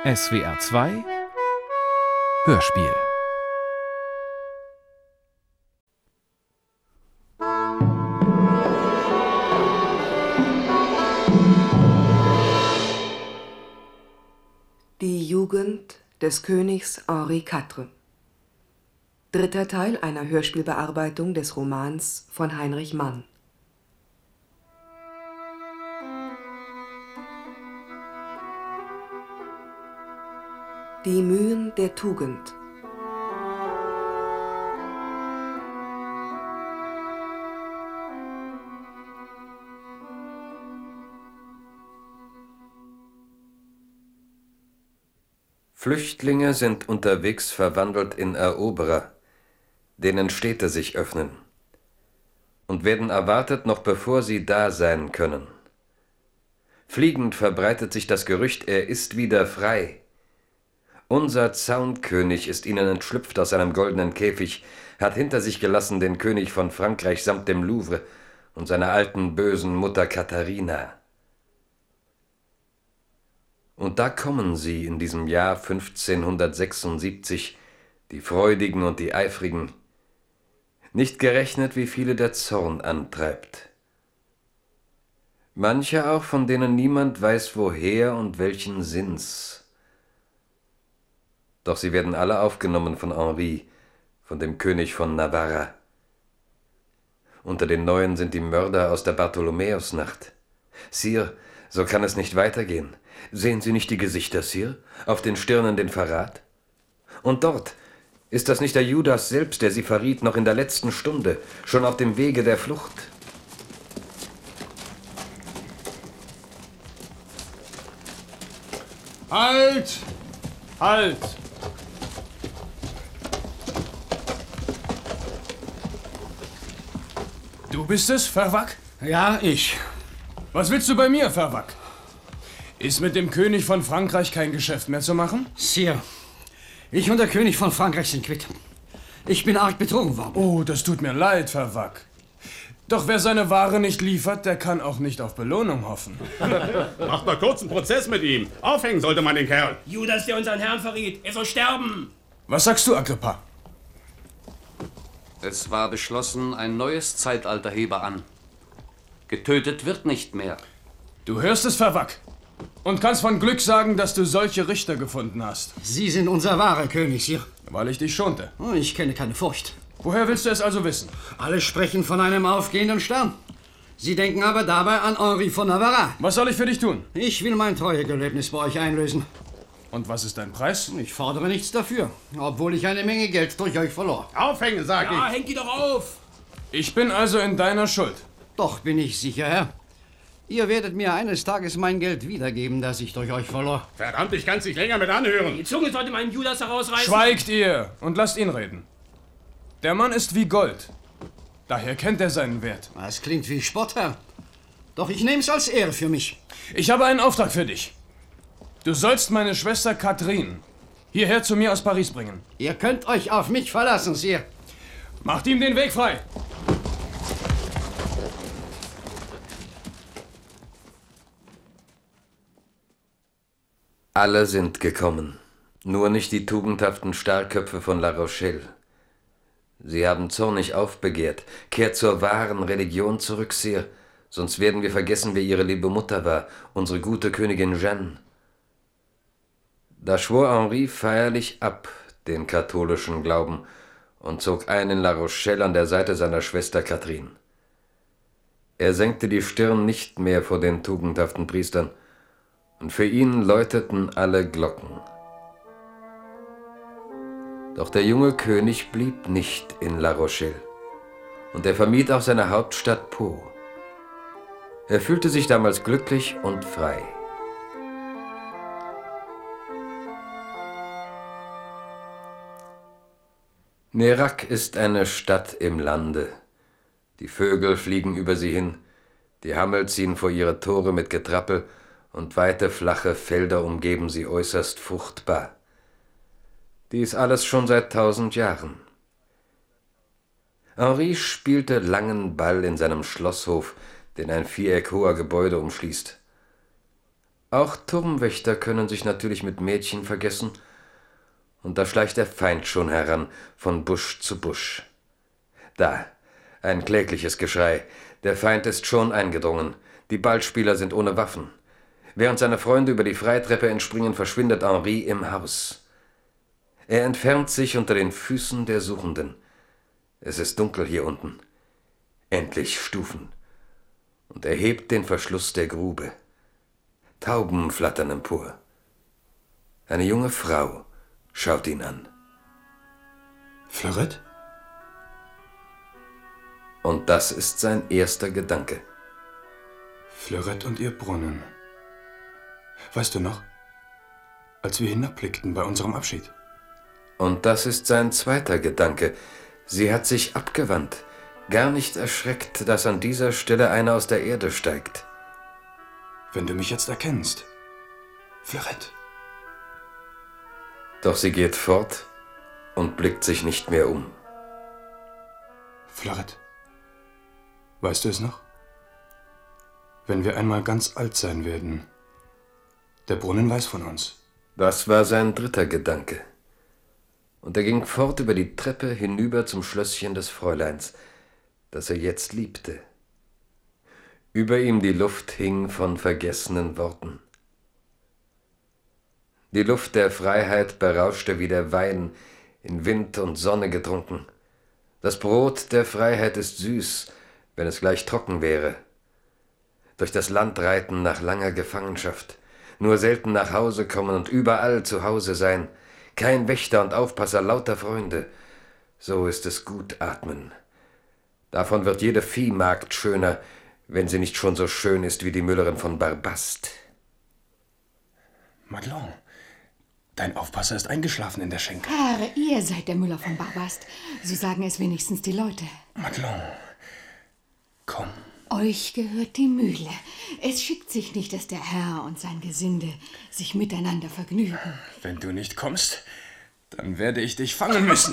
SWR 2 Hörspiel. Die Jugend des Königs Henri IV. Dritter Teil einer Hörspielbearbeitung des Romans von Heinrich Mann. Die Mühen der Tugend. Flüchtlinge sind unterwegs verwandelt in Eroberer, denen Städte sich öffnen, und werden erwartet, noch bevor sie da sein können. Fliegend verbreitet sich das Gerücht, er ist wieder frei. Unser Zaunkönig ist ihnen entschlüpft aus seinem goldenen Käfig, hat hinter sich gelassen den König von Frankreich samt dem Louvre und seiner alten bösen Mutter Katharina. Und da kommen sie in diesem Jahr 1576, die Freudigen und die Eifrigen, nicht gerechnet, wie viele der Zorn antreibt. Manche auch, von denen niemand weiß, woher und welchen Sinns. Doch sie werden alle aufgenommen von Henri, von dem König von Navarra. Unter den Neuen sind die Mörder aus der Bartholomäusnacht. Sire, so kann es nicht weitergehen. Sehen Sie nicht die Gesichter, Sire? Auf den Stirnen den Verrat? Und dort, ist das nicht der Judas selbst, der sie verriet, noch in der letzten Stunde, schon auf dem Wege der Flucht? Halt! Halt! Du bist es, Fervak? Ja, ich. Was willst du bei mir, Fervak? Ist mit dem König von Frankreich kein Geschäft mehr zu machen? Sire, ich und der König von Frankreich sind quitt. Ich bin arg betrogen worden. Oh, das tut mir leid, Fervak. Doch wer seine Ware nicht liefert, der kann auch nicht auf Belohnung hoffen. Macht mal kurz einen Prozess mit ihm. Aufhängen sollte man den Kerl. Judas, der unseren Herrn verriet, er soll sterben. Was sagst du, Agrippa? Es war beschlossen, ein neues Zeitalter hebe an. Getötet wird nicht mehr. Du hörst es, Fervak. Und kannst von Glück sagen, dass du solche Richter gefunden hast. Sie sind unser wahrer König, Sire. Weil ich dich schonte. Oh, ich kenne keine Furcht. Woher willst du es also wissen? Alle sprechen von einem aufgehenden Stern. Sie denken aber dabei an Henri von Navarra. Was soll ich für dich tun? Ich will mein Treuegelöbnis bei euch einlösen. Und was ist dein Preis? Ich fordere nichts dafür, obwohl ich eine Menge Geld durch euch verlor. Aufhängen, sag ich. Ja, hängt die doch auf. Ich bin also in deiner Schuld. Doch bin ich sicher, Herr. Ihr werdet mir eines Tages mein Geld wiedergeben, das ich durch euch verlor. Verdammt, ich kann's nicht länger mit anhören. Die Zunge sollte meinem Judas herausreißen. Schweigt ihr und lasst ihn reden. Der Mann ist wie Gold. Daher kennt er seinen Wert. Das klingt wie Spott, Herr. Doch ich nehme es als Ehre für mich. Ich habe einen Auftrag für dich. Du sollst meine Schwester Catherine hierher zu mir aus Paris bringen. Ihr könnt euch auf mich verlassen, Sire. Macht ihm den Weg frei. Alle sind gekommen, nur nicht die tugendhaften Starrköpfe von La Rochelle. Sie haben zornig aufbegehrt. Kehrt zur wahren Religion zurück, Sire, sonst werden wir vergessen, wer Ihre liebe Mutter war, unsere gute Königin Jeanne. Da schwor Henri feierlich ab den katholischen Glauben und zog ein in La Rochelle an der Seite seiner Schwester Catherine. Er senkte die Stirn nicht mehr vor den tugendhaften Priestern, und für ihn läuteten alle Glocken. Doch der junge König blieb nicht in La Rochelle, und er vermied auch seine Hauptstadt Pau. Er fühlte sich damals glücklich und frei. Nérac ist eine Stadt im Lande. Die Vögel fliegen über sie hin, die Hammel ziehen vor ihre Tore mit Getrappel, und weite, flache Felder umgeben sie äußerst fruchtbar. Dies alles schon seit 1000 Jahren. Henri spielte langen Ball in seinem Schlosshof, den ein viereckhoher Gebäude umschließt. Auch Turmwächter können sich natürlich mit Mädchen vergessen. Und da schleicht der Feind schon heran, von Busch zu Busch. Da, ein klägliches Geschrei. Der Feind ist schon eingedrungen. Die Ballspieler sind ohne Waffen. Während seine Freunde über die Freitreppe entspringen, verschwindet Henri im Haus. Er entfernt sich unter den Füßen der Suchenden. Es ist dunkel hier unten. Endlich Stufen. Und er hebt den Verschluss der Grube. Tauben flattern empor. Eine junge Frau schaut ihn an. Fleurette? Und das ist sein erster Gedanke. Fleurette und ihr Brunnen. Weißt du noch, als wir hinabblickten bei unserem Abschied? Und das ist sein zweiter Gedanke. Sie hat sich abgewandt, gar nicht erschreckt, dass an dieser Stelle einer aus der Erde steigt. Wenn du mich jetzt erkennst, Fleurette. Doch sie geht fort und blickt sich nicht mehr um. Fleurette, weißt du es noch? Wenn wir einmal ganz alt sein werden, der Brunnen weiß von uns. Das war sein dritter Gedanke. Und er ging fort über die Treppe hinüber zum Schlösschen des Fräuleins, das er jetzt liebte. Über ihm die Luft hing von vergessenen Worten. Die Luft der Freiheit berauschte wie der Wein, in Wind und Sonne getrunken. Das Brot der Freiheit ist süß, wenn es gleich trocken wäre. Durch das Land reiten nach langer Gefangenschaft, nur selten nach Hause kommen und überall zu Hause sein. Kein Wächter und Aufpasser, lauter Freunde. So ist es gut atmen. Davon wird jede Viehmagd schöner, wenn sie nicht schon so schön ist wie die Müllerin von Barbast. Madelon, dein Aufpasser ist eingeschlafen in der Schenke. Herr, ihr seid der Müller von Barbast. So sagen es wenigstens die Leute. Madelon, komm. Euch gehört die Mühle. Es schickt sich nicht, dass der Herr und sein Gesinde sich miteinander vergnügen. Wenn du nicht kommst, dann werde ich dich fangen müssen.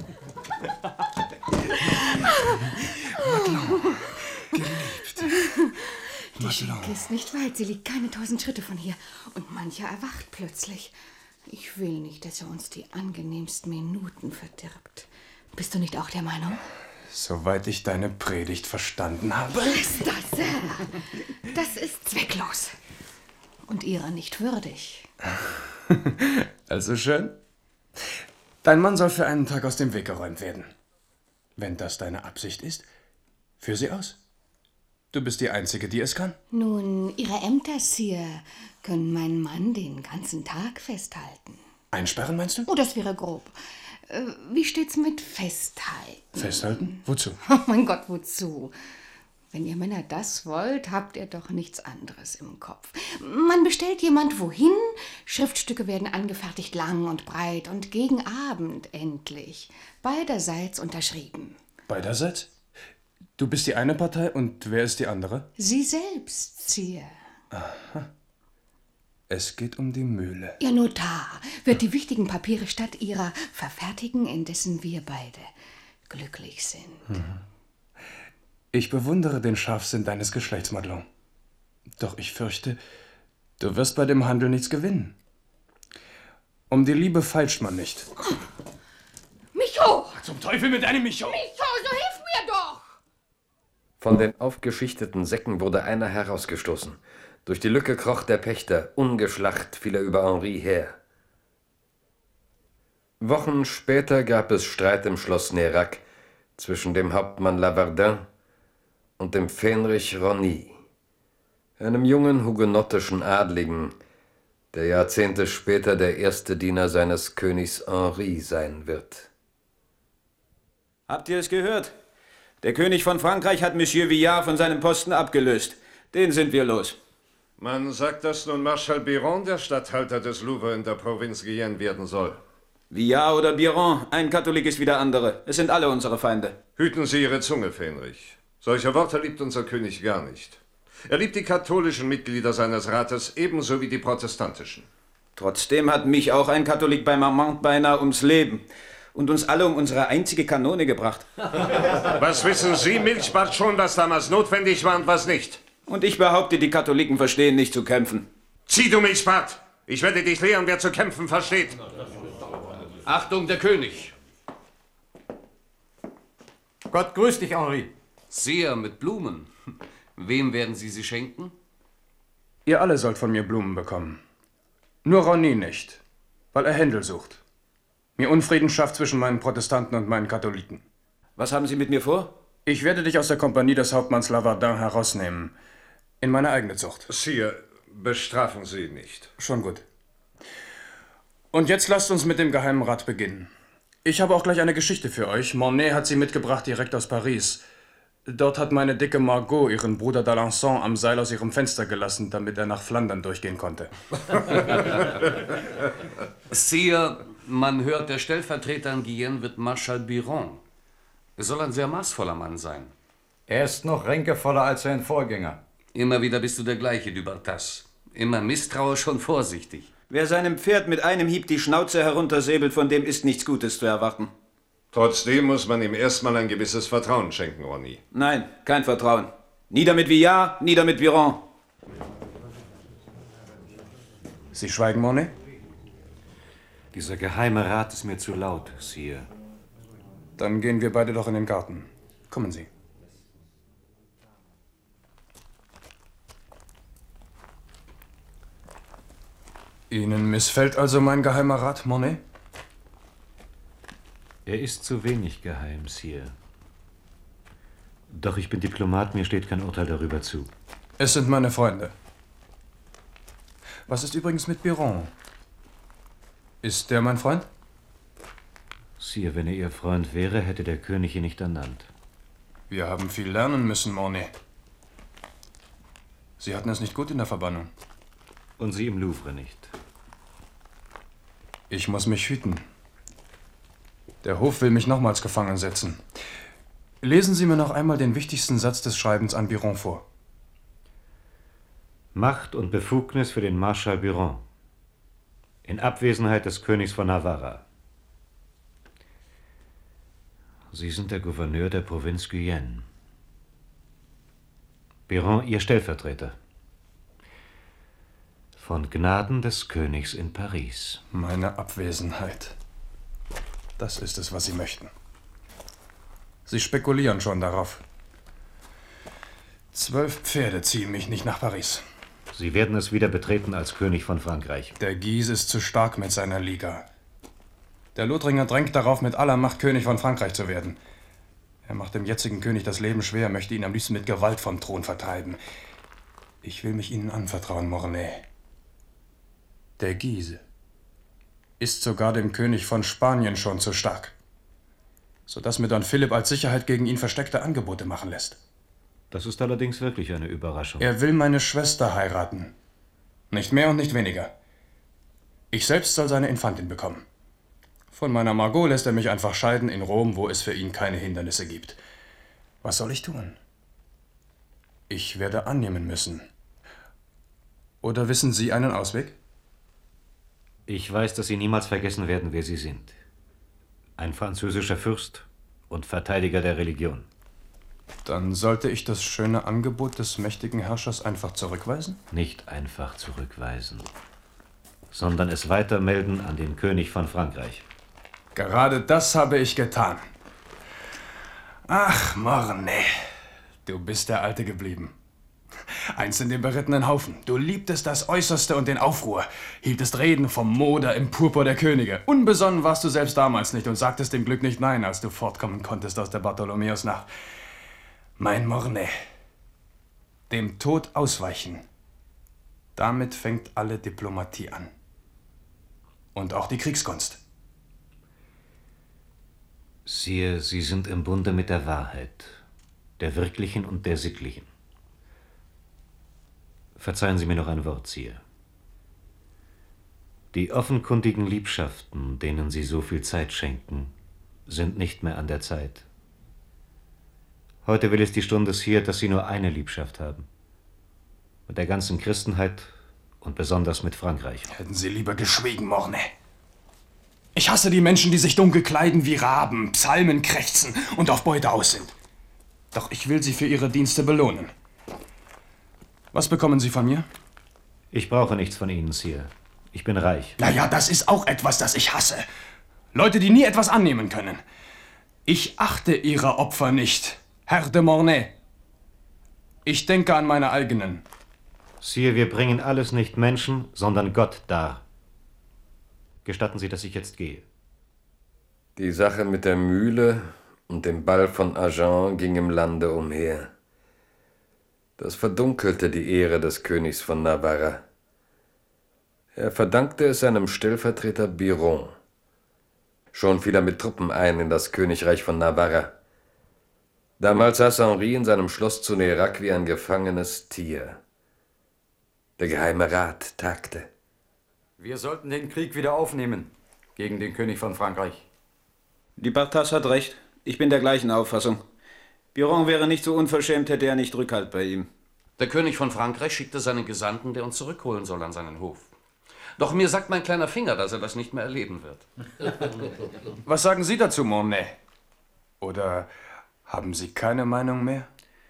Madelon, geliebt. Die Schenke ist nicht weit, sie liegt keine 1000 Schritte von hier. Und mancher erwacht plötzlich. Ich will nicht, dass er uns die angenehmsten Minuten verdirbt. Bist du nicht auch der Meinung? Soweit ich deine Predigt verstanden habe. Ist das, Herr? Das ist zwecklos. Und ihrer nicht würdig. Also schön. Dein Mann soll für einen Tag aus dem Weg geräumt werden. Wenn das deine Absicht ist, führ sie aus. Du bist die Einzige, die es kann. Nun, Ihre Ämter, Sire, können meinen Mann den ganzen Tag festhalten. Einsperren, meinst du? Oh, das wäre grob. Wie steht's mit Festhalten? Festhalten? Wozu? Oh mein Gott, wozu? Wenn ihr Männer das wollt, habt ihr doch nichts anderes im Kopf. Man bestellt jemand wohin, Schriftstücke werden angefertigt, lang und breit, und gegen Abend endlich. Beiderseits unterschrieben. Beiderseits? Du bist die eine Partei und wer ist die andere? Sie selbst, Sire. Aha. Es geht um die Mühle. Ihr Notar wird die wichtigen Papiere statt ihrer verfertigen, indessen wir beide glücklich sind. Ich bewundere den Scharfsinn deines Geschlechts, Madelon. Doch ich fürchte, du wirst bei dem Handel nichts gewinnen. Um die Liebe feilscht man nicht. Micho! Zum Teufel mit deinem Micho! Micho, so hilf mir doch! Von den aufgeschichteten Säcken wurde einer herausgestoßen. Durch die Lücke kroch der Pächter, ungeschlacht fiel er über Henri her. Wochen später gab es Streit im Schloss Nérac zwischen dem Hauptmann Lavardin und dem Fähnrich Rosny, einem jungen hugenottischen Adligen, der Jahrzehnte später der erste Diener seines Königs Henri sein wird. Habt ihr es gehört? Der König von Frankreich hat Monsieur Villard von seinem Posten abgelöst. Den sind wir los. Man sagt, dass nun Marschall Biron der Statthalter des Louvre in der Provinz Guyenne werden soll. Villard oder Biron, ein Katholik ist wie der andere. Es sind alle unsere Feinde. Hüten Sie Ihre Zunge, Fähnrich. Solche Worte liebt unser König gar nicht. Er liebt die katholischen Mitglieder seines Rates ebenso wie die protestantischen. Trotzdem hat mich auch ein Katholik bei Marmont beinahe ums Leben und uns alle um unsere einzige Kanone gebracht. Was wissen Sie, Milchbart, schon, was damals notwendig war und was nicht? Und ich behaupte, die Katholiken verstehen nicht zu kämpfen. Zieh du Milchbart! Ich werde dich lehren, wer zu kämpfen versteht. Achtung, der König! Gott grüß dich, Henri. Sehr mit Blumen. Wem werden Sie sie schenken? Ihr alle sollt von mir Blumen bekommen. Nur Rosny nicht, weil er Händel sucht. Mir Unfrieden schafft zwischen meinen Protestanten und meinen Katholiken. Was haben Sie mit mir vor? Ich werde dich aus der Kompanie des Hauptmanns Lavardin herausnehmen. In meine eigene Zucht. Sire, bestrafen Sie ihn nicht. Schon gut. Und jetzt lasst uns mit dem Geheimen Rat beginnen. Ich habe auch gleich eine Geschichte für euch. Mornay hat sie mitgebracht direkt aus Paris. Dort hat meine dicke Margot ihren Bruder d'Alençon am Seil aus ihrem Fenster gelassen, damit er nach Flandern durchgehen konnte. Sire, man hört, der Stellvertreter in Guyenne wird Marschall Biron. Er soll ein sehr maßvoller Mann sein. Er ist noch ränkevoller als sein Vorgänger. Immer wieder bist du der gleiche, Dubartas. Immer misstrauisch und vorsichtig. Wer seinem Pferd mit einem Hieb die Schnauze heruntersäbelt, von dem ist nichts Gutes zu erwarten. Trotzdem muss man ihm erstmal ein gewisses Vertrauen schenken, Rosny. Nein, kein Vertrauen. Nieder mit Villard, nieder mit Biron. Sie schweigen, Mornay? Dieser Geheime Rat ist mir zu laut, Sire. Dann gehen wir beide doch in den Garten. Kommen Sie. Ihnen missfällt also mein Geheimer Rat, Mornay? Er ist zu wenig geheim, Sire. Doch ich bin Diplomat, mir steht kein Urteil darüber zu. Es sind meine Freunde. Was ist übrigens mit Biron? Ist der mein Freund? Sire, wenn er Ihr Freund wäre, hätte der König ihn nicht ernannt. Wir haben viel lernen müssen, Mornay. Sie hatten es nicht gut in der Verbannung. Und Sie im Louvre nicht. Ich muss mich hüten. Der Hof will mich nochmals gefangen setzen. Lesen Sie mir noch einmal den wichtigsten Satz des Schreibens an Biron vor. Macht und Befugnis für den Marschall Biron. In Abwesenheit des Königs von Navarra. Sie sind der Gouverneur der Provinz Guyenne. Biron, Ihr Stellvertreter. Von Gnaden des Königs in Paris. Meine Abwesenheit. Das ist es, was Sie möchten. Sie spekulieren schon darauf. 12 Pferde ziehen mich nicht nach Paris. Sie werden es wieder betreten als König von Frankreich. Der Guise ist zu stark mit seiner Liga. Der Lothringer drängt darauf, mit aller Macht König von Frankreich zu werden. Er macht dem jetzigen König das Leben schwer, möchte ihn am liebsten mit Gewalt vom Thron vertreiben. Ich will mich Ihnen anvertrauen, Mornay. Der Guise ist sogar dem König von Spanien schon zu stark, sodass mir Don Philipp als Sicherheit gegen ihn versteckte Angebote machen lässt. Das ist allerdings wirklich eine Überraschung. Er will meine Schwester heiraten. Nicht mehr und nicht weniger. Ich selbst soll seine Infantin bekommen. Von meiner Margot lässt er mich einfach scheiden in Rom, wo es für ihn keine Hindernisse gibt. Was soll ich tun? Ich werde annehmen müssen. Oder wissen Sie einen Ausweg? Ich weiß, dass Sie niemals vergessen werden, wer Sie sind. Ein französischer Fürst und Verteidiger der Religion. Dann sollte ich das schöne Angebot des mächtigen Herrschers einfach zurückweisen? Nicht einfach zurückweisen, sondern es weitermelden an den König von Frankreich. Gerade das habe ich getan. Ach, Mornay, du bist der Alte geblieben. Eins in dem berittenen Haufen. Du liebtest das Äußerste und den Aufruhr, hieltest Reden vom Moder im Purpur der Könige. Unbesonnen warst du selbst damals nicht und sagtest dem Glück nicht nein, als du fortkommen konntest aus der Bartholomäusnacht. Mein Mornay, dem Tod ausweichen. Damit fängt alle Diplomatie an. Und auch die Kriegskunst. Sire, Sie sind im Bunde mit der Wahrheit, der wirklichen und der sittlichen. Verzeihen Sie mir noch ein Wort, Sire. Die offenkundigen Liebschaften, denen Sie so viel Zeit schenken, sind nicht mehr an der Zeit. Heute will es die Stunde, Sire, dass Sie nur eine Liebschaft haben. Mit der ganzen Christenheit und besonders mit Frankreich. Hätten Sie lieber geschwiegen, Mornay. Ich hasse die Menschen, die sich dunkel kleiden wie Raben, Psalmen krächzen und auf Beute aus sind. Doch ich will Sie für Ihre Dienste belohnen. Was bekommen Sie von mir? Ich brauche nichts von Ihnen, Sire. Ich bin reich. Naja, das ist auch etwas, das ich hasse. Leute, die nie etwas annehmen können. Ich achte Ihre Opfer nicht, Herr de Mornay. Ich denke an meine eigenen. Sire, wir bringen alles nicht Menschen, sondern Gott dar. Gestatten Sie, dass ich jetzt gehe. Die Sache mit der Mühle und dem Ball von Agen ging im Lande umher. Das verdunkelte die Ehre des Königs von Navarra. Er verdankte es seinem Stellvertreter Biron. Schon fiel er mit Truppen ein in das Königreich von Navarra. Damals saß Henri in seinem Schloss zu Nérac wie ein gefangenes Tier. Der Geheime Rat tagte. Wir sollten den Krieg wieder aufnehmen gegen den König von Frankreich. Die Bartas hat recht. Ich bin der gleichen Auffassung. Biron wäre nicht so unverschämt, hätte er nicht Rückhalt bei ihm. Der König von Frankreich schickte seinen Gesandten, der uns zurückholen soll an seinen Hof. Doch mir sagt mein kleiner Finger, dass er das nicht mehr erleben wird. Was sagen Sie dazu, Mornay? Oder haben Sie keine Meinung mehr?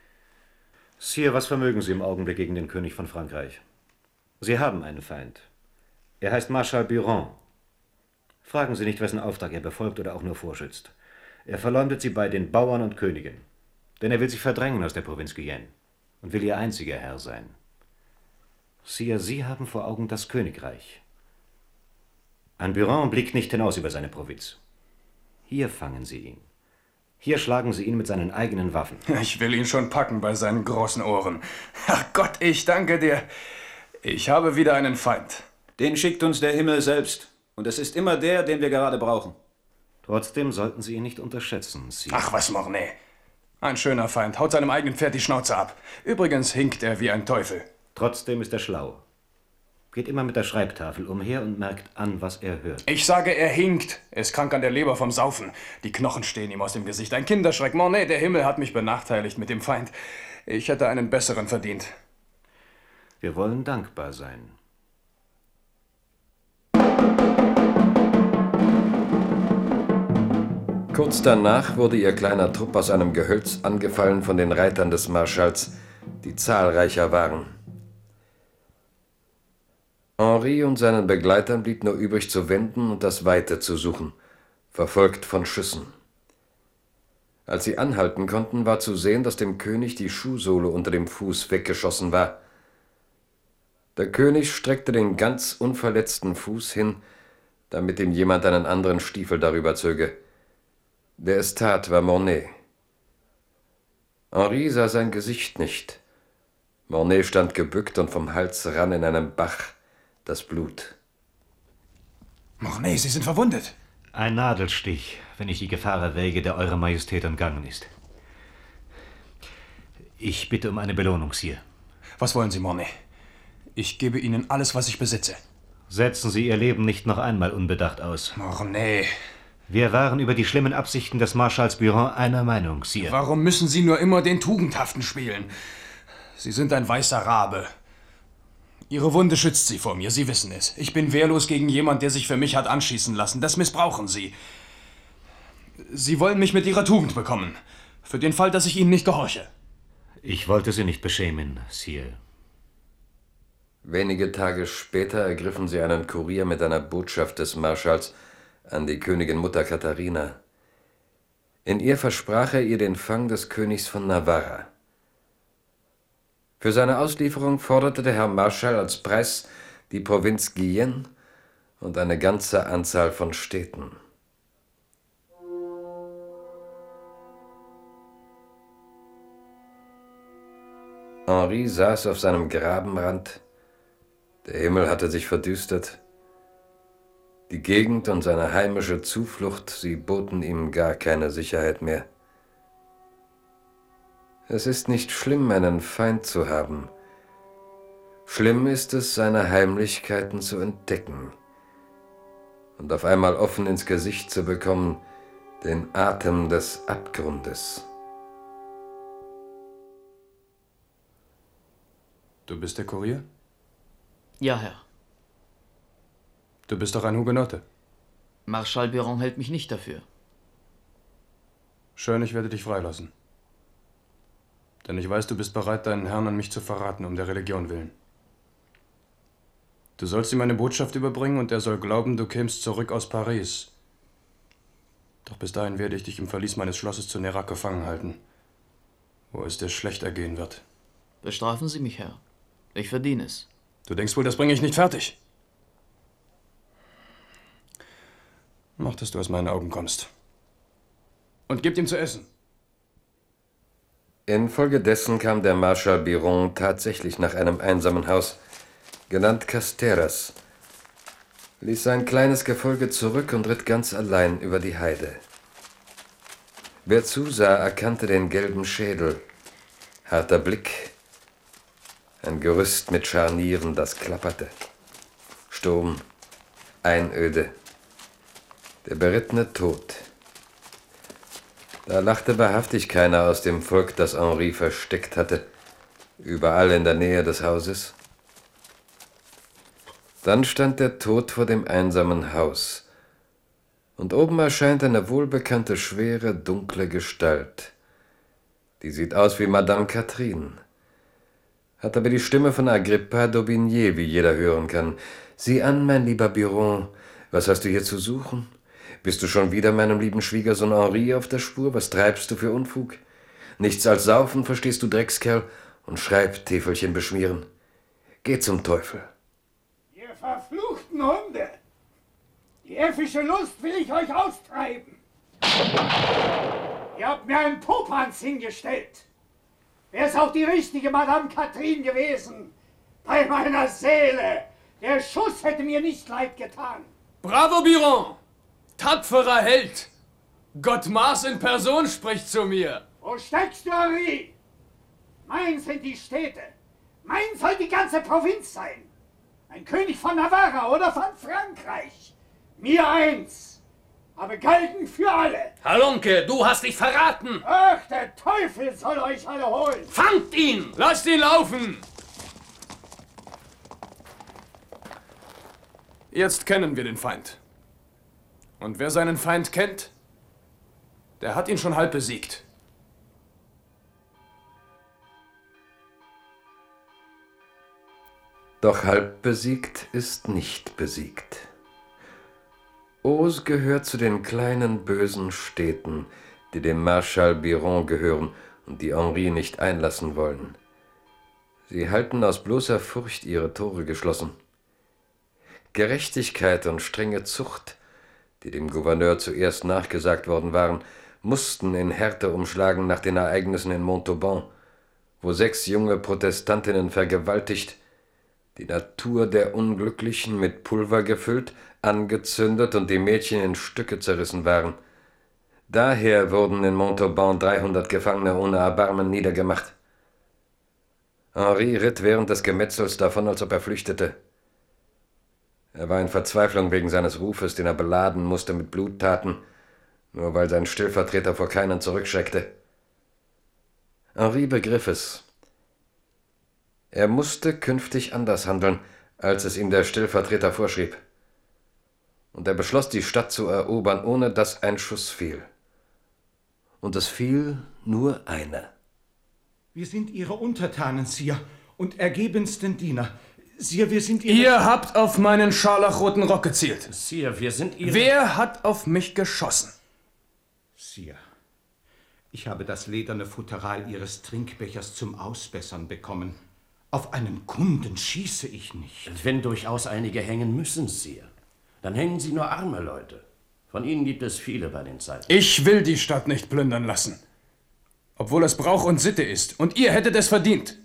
Sire, was vermögen Sie im Augenblick gegen den König von Frankreich? Sie haben einen Feind. Er heißt Marschall Biron. Fragen Sie nicht, wessen Auftrag er befolgt oder auch nur vorschützt. Er verleumdet Sie bei den Bauern und Königen. Denn er will sich verdrängen aus der Provinz Guyenne und will ihr einziger Herr sein. Sire, Sie haben vor Augen das Königreich. Ein Biron blickt nicht hinaus über seine Provinz. Hier fangen Sie ihn. Hier schlagen Sie ihn mit seinen eigenen Waffen. Ich will ihn schon packen bei seinen großen Ohren. Ach Gott, ich danke dir. Ich habe wieder einen Feind. Den schickt uns der Himmel selbst. Und es ist immer der, den wir gerade brauchen. Trotzdem sollten Sie ihn nicht unterschätzen, Sire. Ach was, Mornay. Ein schöner Feind, haut seinem eigenen Pferd die Schnauze ab. Übrigens hinkt er wie ein Teufel. Trotzdem ist er schlau. Geht immer mit der Schreibtafel umher und merkt an, was er hört. Ich sage, er hinkt. Er ist krank an der Leber vom Saufen. Die Knochen stehen ihm aus dem Gesicht. Ein Kinderschreck. Mornay, der Himmel hat mich benachteiligt mit dem Feind. Ich hätte einen besseren verdient. Wir wollen dankbar sein. Kurz danach wurde ihr kleiner Trupp aus einem Gehölz angefallen von den Reitern des Marschalls, die zahlreicher waren. Henri und seinen Begleitern blieb nur übrig zu wenden und das Weite zu suchen, verfolgt von Schüssen. Als sie anhalten konnten, war zu sehen, dass dem König die Schuhsohle unter dem Fuß weggeschossen war. Der König streckte den ganz unverletzten Fuß hin, damit ihm jemand einen anderen Stiefel darüber zöge. Der es tat, war Mornay. Henri sah sein Gesicht nicht. Mornay stand gebückt und vom Hals rann in einem Bach das Blut. Mornay, Sie sind verwundet. Ein Nadelstich, wenn ich die Gefahr erwäge, der Eure Majestät entgangen ist. Ich bitte um eine Belohnung, Sire. Was wollen Sie, Mornay? Ich gebe Ihnen alles, was ich besitze. Setzen Sie Ihr Leben nicht noch einmal unbedacht aus. Mornay. Wir waren über die schlimmen Absichten des Marschalls Biron einer Meinung, Sire. Warum müssen Sie nur immer den Tugendhaften spielen? Sie sind ein weißer Rabe. Ihre Wunde schützt Sie vor mir, Sie wissen es. Ich bin wehrlos gegen jemand, der sich für mich hat anschießen lassen. Das missbrauchen Sie. Sie wollen mich mit Ihrer Tugend bekommen. Für den Fall, dass ich Ihnen nicht gehorche. Ich wollte Sie nicht beschämen, Sire. Wenige Tage später ergriffen sie einen Kurier mit einer Botschaft des Marschalls an die Königin Mutter Katharina. In ihr versprach er ihr den Fang des Königs von Navarra. Für seine Auslieferung forderte der Herr Marschall als Preis die Provinz Guyenne und eine ganze Anzahl von Städten. Henri saß auf seinem Grabenrand. Der Himmel hatte sich verdüstert. Die Gegend und seine heimische Zuflucht, sie boten ihm gar keine Sicherheit mehr. Es ist nicht schlimm, einen Feind zu haben. Schlimm ist es, seine Heimlichkeiten zu entdecken und auf einmal offen ins Gesicht zu bekommen, den Atem des Abgrundes. Du bist der Kurier? Ja, Herr. Du bist doch ein Hugenotte. Marschall Biron hält mich nicht dafür. Schön, ich werde dich freilassen. Denn ich weiß, du bist bereit, deinen Herrn an mich zu verraten, um der Religion willen. Du sollst ihm eine Botschaft überbringen und er soll glauben, du kämst zurück aus Paris. Doch bis dahin werde ich dich im Verlies meines Schlosses zu Nérac gefangen halten, wo es dir schlecht ergehen wird. Bestrafen Sie mich, Herr. Ich verdiene es. Du denkst wohl, das bringe ich nicht fertig? Mach, dass du aus meinen Augen kommst. Und gib ihm zu essen. Infolgedessen kam der Marschall Biron tatsächlich nach einem einsamen Haus, genannt Casteras, ließ sein kleines Gefolge zurück und ritt ganz allein über die Heide. Wer zusah, erkannte den gelben Schädel, harter Blick, ein Gerüst mit Scharnieren, das klapperte. Sturm, Einöde, der berittene Tod. Da lachte wahrhaftig keiner aus dem Volk, das Henri versteckt hatte, überall in der Nähe des Hauses. Dann stand der Tod vor dem einsamen Haus, und oben erscheint eine wohlbekannte, schwere, dunkle Gestalt. Die sieht aus wie Madame Catherine, hat aber die Stimme von Agrippa d'Aubigné, wie jeder hören kann. Sieh an, mein lieber Biron, was hast du hier zu suchen? Bist du schon wieder meinem lieben Schwiegersohn Henri auf der Spur? Was treibst du für Unfug? Nichts als Saufen, verstehst du, Dreckskerl, und Schreibtäfelchen beschmieren. Geh zum Teufel. Ihr verfluchten Hunde! Die effische Lust will ich euch austreiben. Ihr habt mir einen Popanz hingestellt. Wär's auch die richtige Madame Catherine gewesen. Bei meiner Seele. Der Schuss hätte mir nicht leid getan. Bravo, Biron! Tapferer Held! Gott Mars in Person spricht zu mir. Wo steckst du, Henri? Mein sind die Städte. Mein soll die ganze Provinz sein. Ein König von Navarra oder von Frankreich. Mir eins. Habe Galgen für alle. Halunke, du hast dich verraten. Ach, der Teufel soll euch alle holen. Fangt ihn! Lasst ihn laufen! Jetzt kennen wir den Feind. Und wer seinen Feind kennt, der hat ihn schon halb besiegt. Doch halb besiegt ist nicht besiegt. Eauze gehört zu den kleinen bösen Städten, die dem Marschall Biron gehören und die Henri nicht einlassen wollen. Sie halten aus bloßer Furcht ihre Tore geschlossen. Gerechtigkeit und strenge Zucht, die dem Gouverneur zuerst nachgesagt worden waren, mussten in Härte umschlagen nach den Ereignissen in Montauban, wo 6 junge Protestantinnen vergewaltigt, die Natur der Unglücklichen mit Pulver gefüllt, angezündet und die Mädchen in Stücke zerrissen waren. Daher wurden in Montauban 300 Gefangene ohne Erbarmen niedergemacht. Henri ritt während des Gemetzels davon, als ob er flüchtete. Er war in Verzweiflung wegen seines Rufes, den er beladen musste mit Bluttaten, nur weil sein Stellvertreter vor keinen zurückschreckte. Henri begriff es. Er musste künftig anders handeln, als es ihm der Stellvertreter vorschrieb. Und er beschloss, die Stadt zu erobern, ohne dass ein Schuss fiel. Und es fiel nur einer. Wir sind Ihre Untertanen, Sire, und ergebensten Diener. Sire, wir sind Ihre... Ihr habt auf meinen scharlachroten Rock gezielt. Sire, wir sind Ihre... Wer hat auf mich geschossen? Sire, ich habe das lederne Futteral Ihres Trinkbechers zum Ausbessern bekommen. Auf einen Kunden schieße ich nicht. Wenn durchaus einige hängen müssen, Sire, dann hängen sie nur arme Leute. Von ihnen gibt es viele bei den Zeiten. Ich will die Stadt nicht plündern lassen. Obwohl es Brauch und Sitte ist. Und ihr hättet es verdient.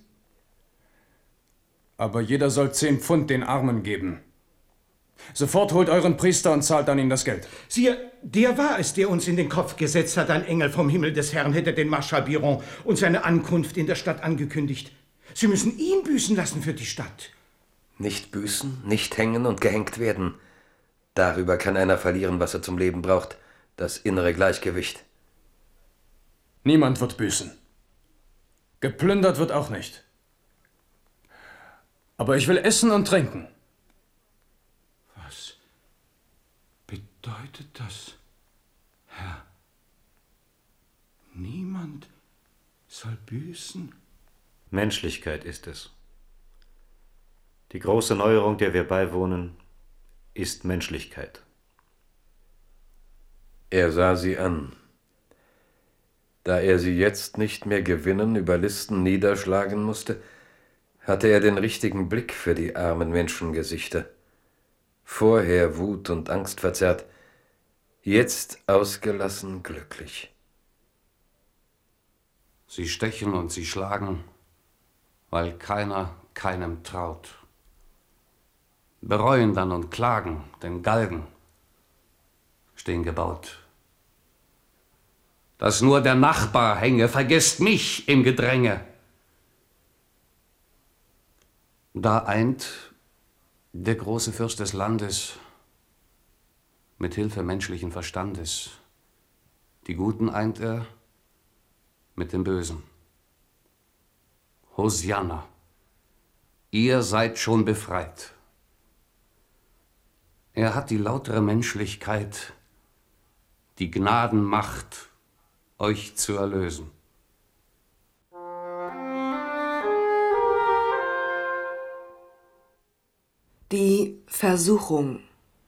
Aber jeder soll 10 Pfund den Armen geben. Sofort holt euren Priester und zahlt an ihn das Geld. Sire, der war es, der uns in den Kopf gesetzt hat, ein Engel vom Himmel des Herrn hätte den Marschall Biron und seine Ankunft in der Stadt angekündigt. Sie müssen ihn büßen lassen für die Stadt. Nicht büßen, nicht hängen und gehängt werden. Darüber kann einer verlieren, was er zum Leben braucht. Das innere Gleichgewicht. Niemand wird büßen. Geplündert wird auch nicht. Aber ich will essen und trinken. Was bedeutet das, Herr? Niemand soll büßen? Menschlichkeit ist es. Die große Neuerung, der wir beiwohnen, ist Menschlichkeit. Er sah sie an. Da er sie jetzt nicht mehr gewinnen, überlisten niederschlagen musste, hatte er den richtigen Blick für die armen Menschengesichter. Vorher Wut und Angst verzerrt, jetzt ausgelassen glücklich. Sie stechen und sie schlagen, weil keiner keinem traut. Bereuen dann und klagen, denn Galgen stehen gebaut. Dass nur der Nachbar hänge, vergesst mich im Gedränge. Da eint der große Fürst des Landes mit Hilfe menschlichen Verstandes. Die Guten eint er mit dem Bösen. Hosianna, ihr seid schon befreit. Er hat die lautere Menschlichkeit, die Gnadenmacht, euch zu erlösen. Die Versuchung.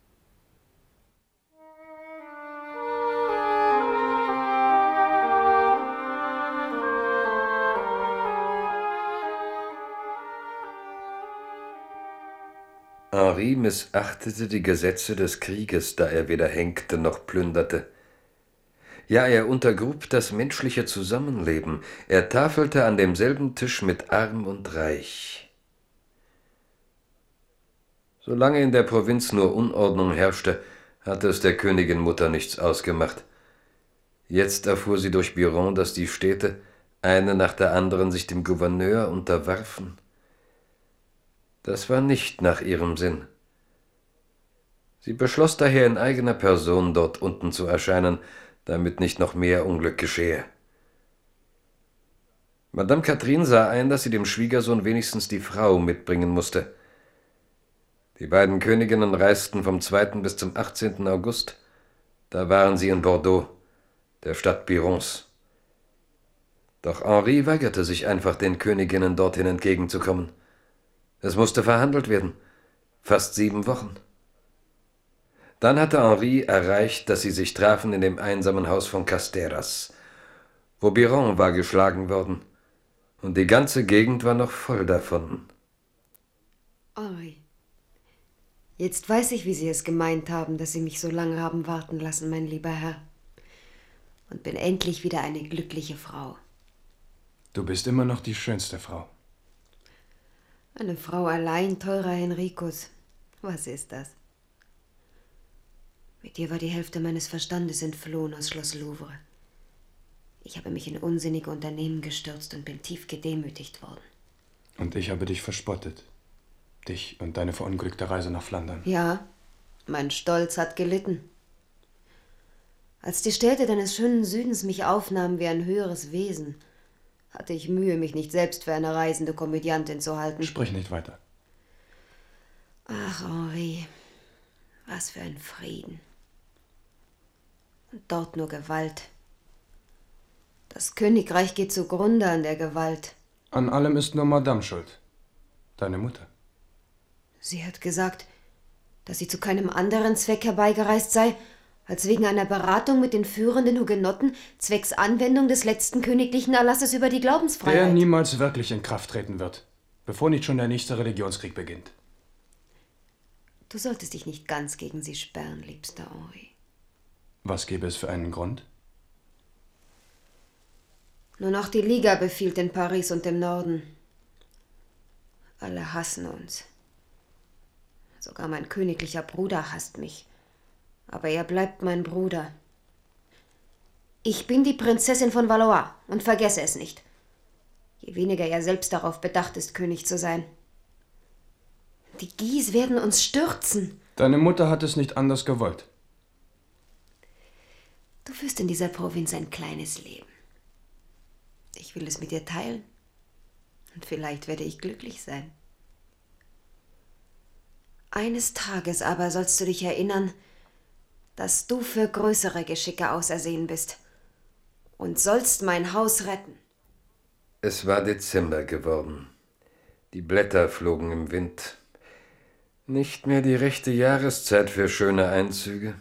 Henri missachtete die Gesetze des Krieges, da er weder henkte noch plünderte. Ja, er untergrub das menschliche Zusammenleben. Er tafelte an demselben Tisch mit Arm und Reich. Solange in der Provinz nur Unordnung herrschte, hatte es der Königin Mutter nichts ausgemacht. Jetzt erfuhr sie durch Biron, dass die Städte, eine nach der anderen, sich dem Gouverneur unterwarfen. Das war nicht nach ihrem Sinn. Sie beschloss daher in eigener Person dort unten zu erscheinen, damit nicht noch mehr Unglück geschehe. Madame Catherine sah ein, dass sie dem Schwiegersohn wenigstens die Frau mitbringen musste. Die beiden Königinnen reisten vom 2. bis zum 18. August. Da waren sie in Bordeaux, der Stadt Birons. Doch Henri weigerte sich einfach, den Königinnen dorthin entgegenzukommen. Es musste verhandelt werden. Fast 7 Wochen. Dann hatte Henri erreicht, dass sie sich trafen in dem einsamen Haus von Casteras, wo Biron war geschlagen worden, und die ganze Gegend war noch voll davon. Henri, jetzt weiß ich, wie Sie es gemeint haben, dass Sie mich so lange haben warten lassen, mein lieber Herr. Und bin endlich wieder eine glückliche Frau. Du bist immer noch die schönste Frau. Eine Frau allein, teurer Henricus. Was ist das? Mit dir war die Hälfte meines Verstandes entflohen aus Schloss Louvre. Ich habe mich in unsinnige Unternehmen gestürzt und bin tief gedemütigt worden. Und ich habe dich verspottet. Dich und deine verunglückte Reise nach Flandern. Ja, mein Stolz hat gelitten. Als die Städte deines schönen Südens mich aufnahmen wie ein höheres Wesen, hatte ich Mühe, mich nicht selbst für eine reisende Komödiantin zu halten. Sprich nicht weiter. Ach, Henri, was für ein Frieden. Und dort nur Gewalt. Das Königreich geht zugrunde an der Gewalt. An allem ist nur Madame schuld. Deine Mutter. Sie hat gesagt, dass sie zu keinem anderen Zweck herbeigereist sei, als wegen einer Beratung mit den führenden Hugenotten zwecks Anwendung des letzten königlichen Erlasses über die Glaubensfreiheit. Der niemals wirklich in Kraft treten wird, bevor nicht schon der nächste Religionskrieg beginnt. Du solltest dich nicht ganz gegen sie sperren, liebster Henri. Was gäbe es für einen Grund? Nur noch die Liga befiehlt in Paris und im Norden. Alle hassen uns. Sogar mein königlicher Bruder hasst mich. Aber er bleibt mein Bruder. Ich bin die Prinzessin von Valois und vergesse es nicht. Je weniger er selbst darauf bedacht ist, König zu sein. Die Guise werden uns stürzen. Deine Mutter hat es nicht anders gewollt. Du führst in dieser Provinz ein kleines Leben. Ich will es mit dir teilen. Und vielleicht werde ich glücklich sein. Eines Tages aber sollst du dich erinnern, dass du für größere Geschicke ausersehen bist und sollst mein Haus retten. Es war Dezember geworden. Die Blätter flogen im Wind. Nicht mehr die rechte Jahreszeit für schöne Einzüge.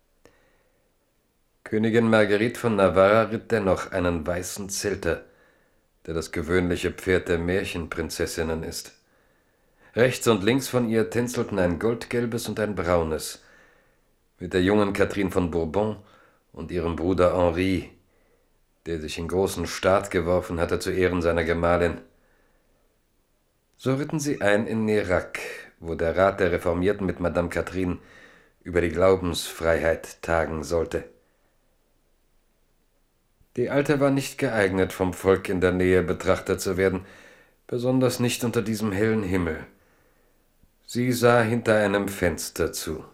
Königin Marguerite von Navarra ritt dennoch einen weißen Zelter, der das gewöhnliche Pferd der Märchenprinzessinnen ist. Rechts und links von ihr tänzelten ein goldgelbes und ein braunes, mit der jungen Catherine von Bourbon und ihrem Bruder Henri, der sich in großen Staat geworfen hatte zu Ehren seiner Gemahlin. So ritten sie ein in Nérac, wo der Rat der Reformierten mit Madame Catherine über die Glaubensfreiheit tagen sollte. Die Alte war nicht geeignet, vom Volk in der Nähe betrachtet zu werden, besonders nicht unter diesem hellen Himmel. Sie sah hinter einem Fenster zu.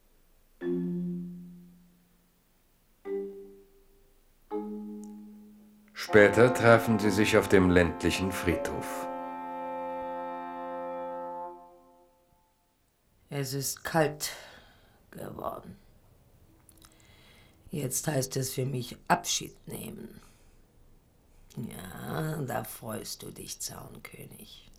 Später trafen sie sich auf dem ländlichen Friedhof. Es ist kalt geworden. Jetzt heißt es für mich Abschied nehmen. Ja, da freust du dich, Zaunkönig.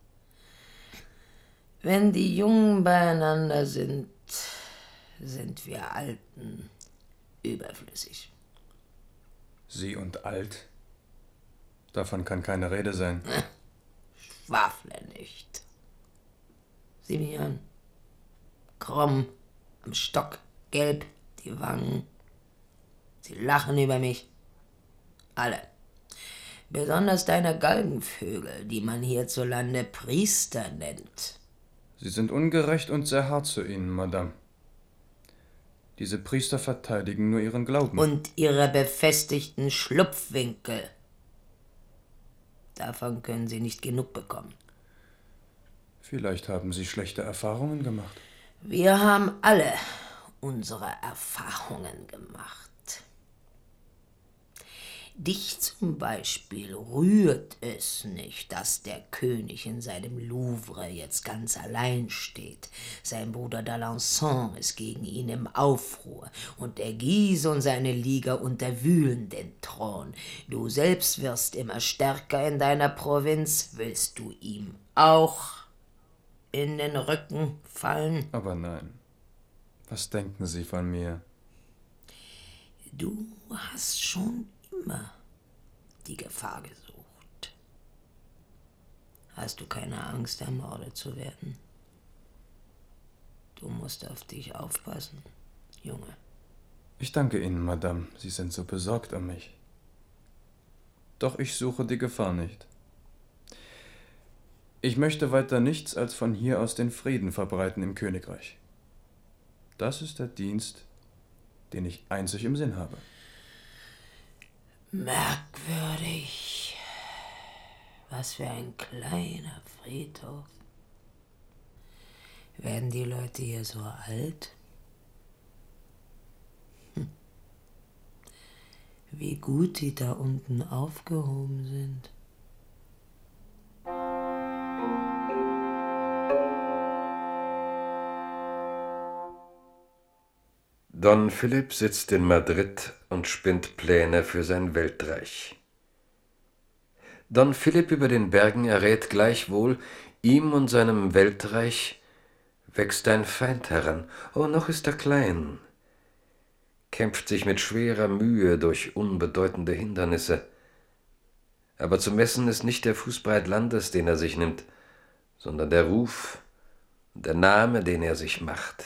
Wenn die Jungen beieinander sind, sind wir Alten überflüssig. Sie und alt? Davon kann keine Rede sein. Schwafle nicht. Sieh mich an. Krumm, am Stock, gelb, die Wangen. Sie lachen über mich. Alle. Besonders deine Galgenvögel, die man hierzulande Priester nennt. Sie sind ungerecht und sehr hart zu Ihnen, Madame. Diese Priester verteidigen nur ihren Glauben. Und ihre befestigten Schlupfwinkel. Davon können sie nicht genug bekommen. Vielleicht haben Sie schlechte Erfahrungen gemacht. Wir haben alle unsere Erfahrungen gemacht. Dich zum Beispiel rührt es nicht, dass der König in seinem Louvre jetzt ganz allein steht. Sein Bruder d'Alençon ist gegen ihn im Aufruhr und der Guise und seine Liga unterwühlen den Thron. Du selbst wirst immer stärker in deiner Provinz. Willst du ihm auch in den Rücken fallen? Aber nein. Was denken Sie von mir? Du hast schon immer die Gefahr gesucht. Hast du keine Angst, ermordet zu werden? Du musst auf dich aufpassen, Junge. Ich danke Ihnen, Madame. Sie sind so besorgt um mich. Doch ich suche die Gefahr nicht. Ich möchte weiter nichts als von hier aus den Frieden verbreiten im Königreich. Das ist der Dienst, den ich einzig im Sinn habe. Merkwürdig. Was für ein kleiner Friedhof. Werden die Leute hier so alt? Wie gut die da unten aufgehoben sind. Don Philipp sitzt in Madrid und spinnt Pläne für sein Weltreich. Don Philipp über den Bergen errät gleichwohl, ihm und seinem Weltreich wächst ein Feind heran. Oh, noch ist er klein, kämpft sich mit schwerer Mühe durch unbedeutende Hindernisse. Aber zu messen ist nicht der Fußbreit Landes, den er sich nimmt, sondern der Ruf und der Name, den er sich macht.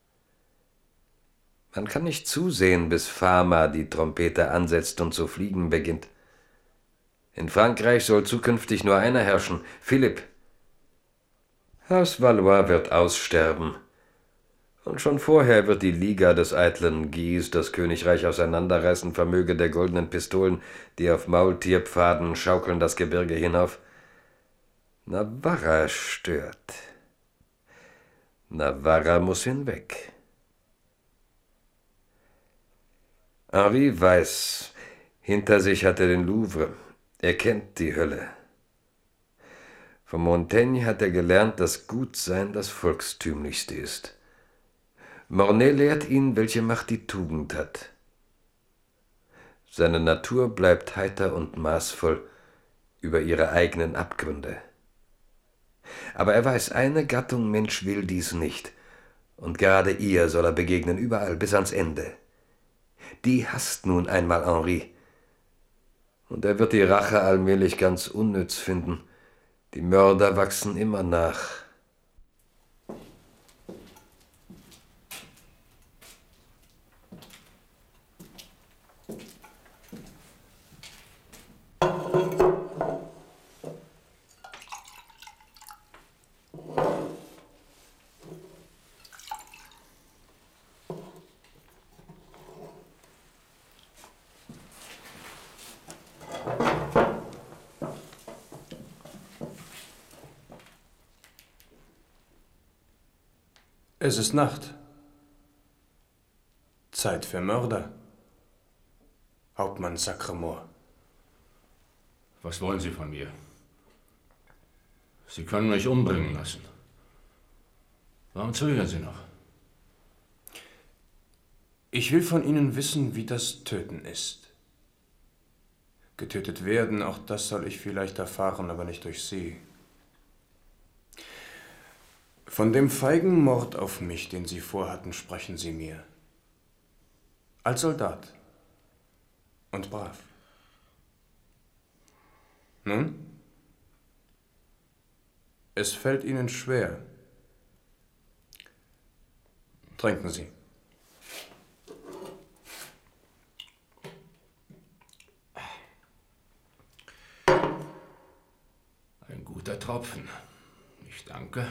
Man kann nicht zusehen, bis Fama die Trompete ansetzt und zu fliegen beginnt. In Frankreich soll zukünftig nur einer herrschen, Philipp. Haus Valois wird aussterben. Und schon vorher wird die Liga des eitlen Guise das Königreich auseinanderreißen, vermöge der goldenen Pistolen, die auf Maultierpfaden schaukeln das Gebirge hinauf. Navarra stört. Navarra muss hinweg. Henri weiß, hinter sich hat er den Louvre. Er kennt die Hölle. Von Montaigne hat er gelernt, dass Gutsein das Volkstümlichste ist. Mornay lehrt ihn, welche Macht die Tugend hat. Seine Natur bleibt heiter und maßvoll über ihre eigenen Abgründe. Aber er weiß, eine Gattung Mensch will dies nicht Und gerade ihr soll er begegnen, überall, bis ans Ende. Die hasst nun einmal Henri. Und er wird die Rache allmählich ganz unnütz finden. Die Mörder wachsen immer nach. Es ist Nacht. Zeit für Mörder. Hauptmann Sacremort. Was wollen Sie von mir? Sie können mich umbringen lassen. Warum zögern Sie noch? Ich will von Ihnen wissen, wie das Töten ist. Getötet werden, auch das soll ich vielleicht erfahren, aber nicht durch Sie. Von dem feigen Mord auf mich, den Sie vorhatten, sprechen Sie mir. Als Soldat. Und brav. Nun? Es fällt Ihnen schwer. Trinken Sie. Ein guter Tropfen. Ich danke.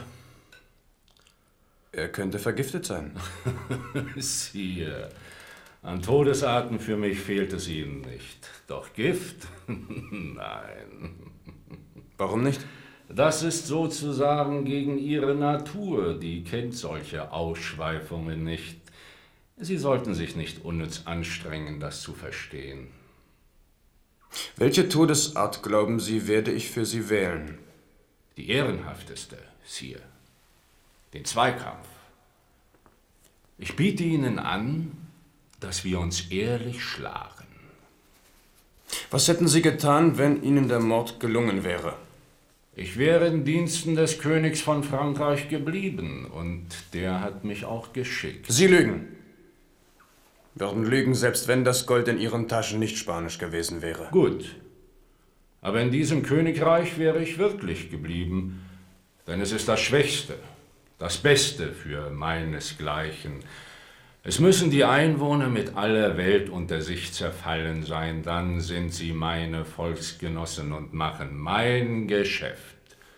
Er könnte vergiftet sein. Siehe, an Todesarten für mich fehlt es Ihnen nicht. Doch Gift? Nein. Warum nicht? Das ist sozusagen gegen Ihre Natur. Die kennt solche Ausschweifungen nicht. Sie sollten sich nicht unnütz anstrengen, das zu verstehen. Welche Todesart, glauben Sie, werde ich für Sie wählen? Die ehrenhafteste, Sire. Den Zweikampf. Ich biete Ihnen an, dass wir uns ehrlich schlagen. Was hätten Sie getan, wenn Ihnen der Mord gelungen wäre? Ich wäre in Diensten des Königs von Frankreich geblieben und der hat mich auch geschickt. Sie lügen. Würden lügen, selbst wenn das Gold in Ihren Taschen nicht spanisch gewesen wäre. Gut. Aber in diesem Königreich wäre ich wirklich geblieben, denn es ist das Schwächste. Das Beste für meinesgleichen. Es müssen die Einwohner mit aller Welt unter sich zerfallen sein, dann sind sie meine Volksgenossen und machen mein Geschäft.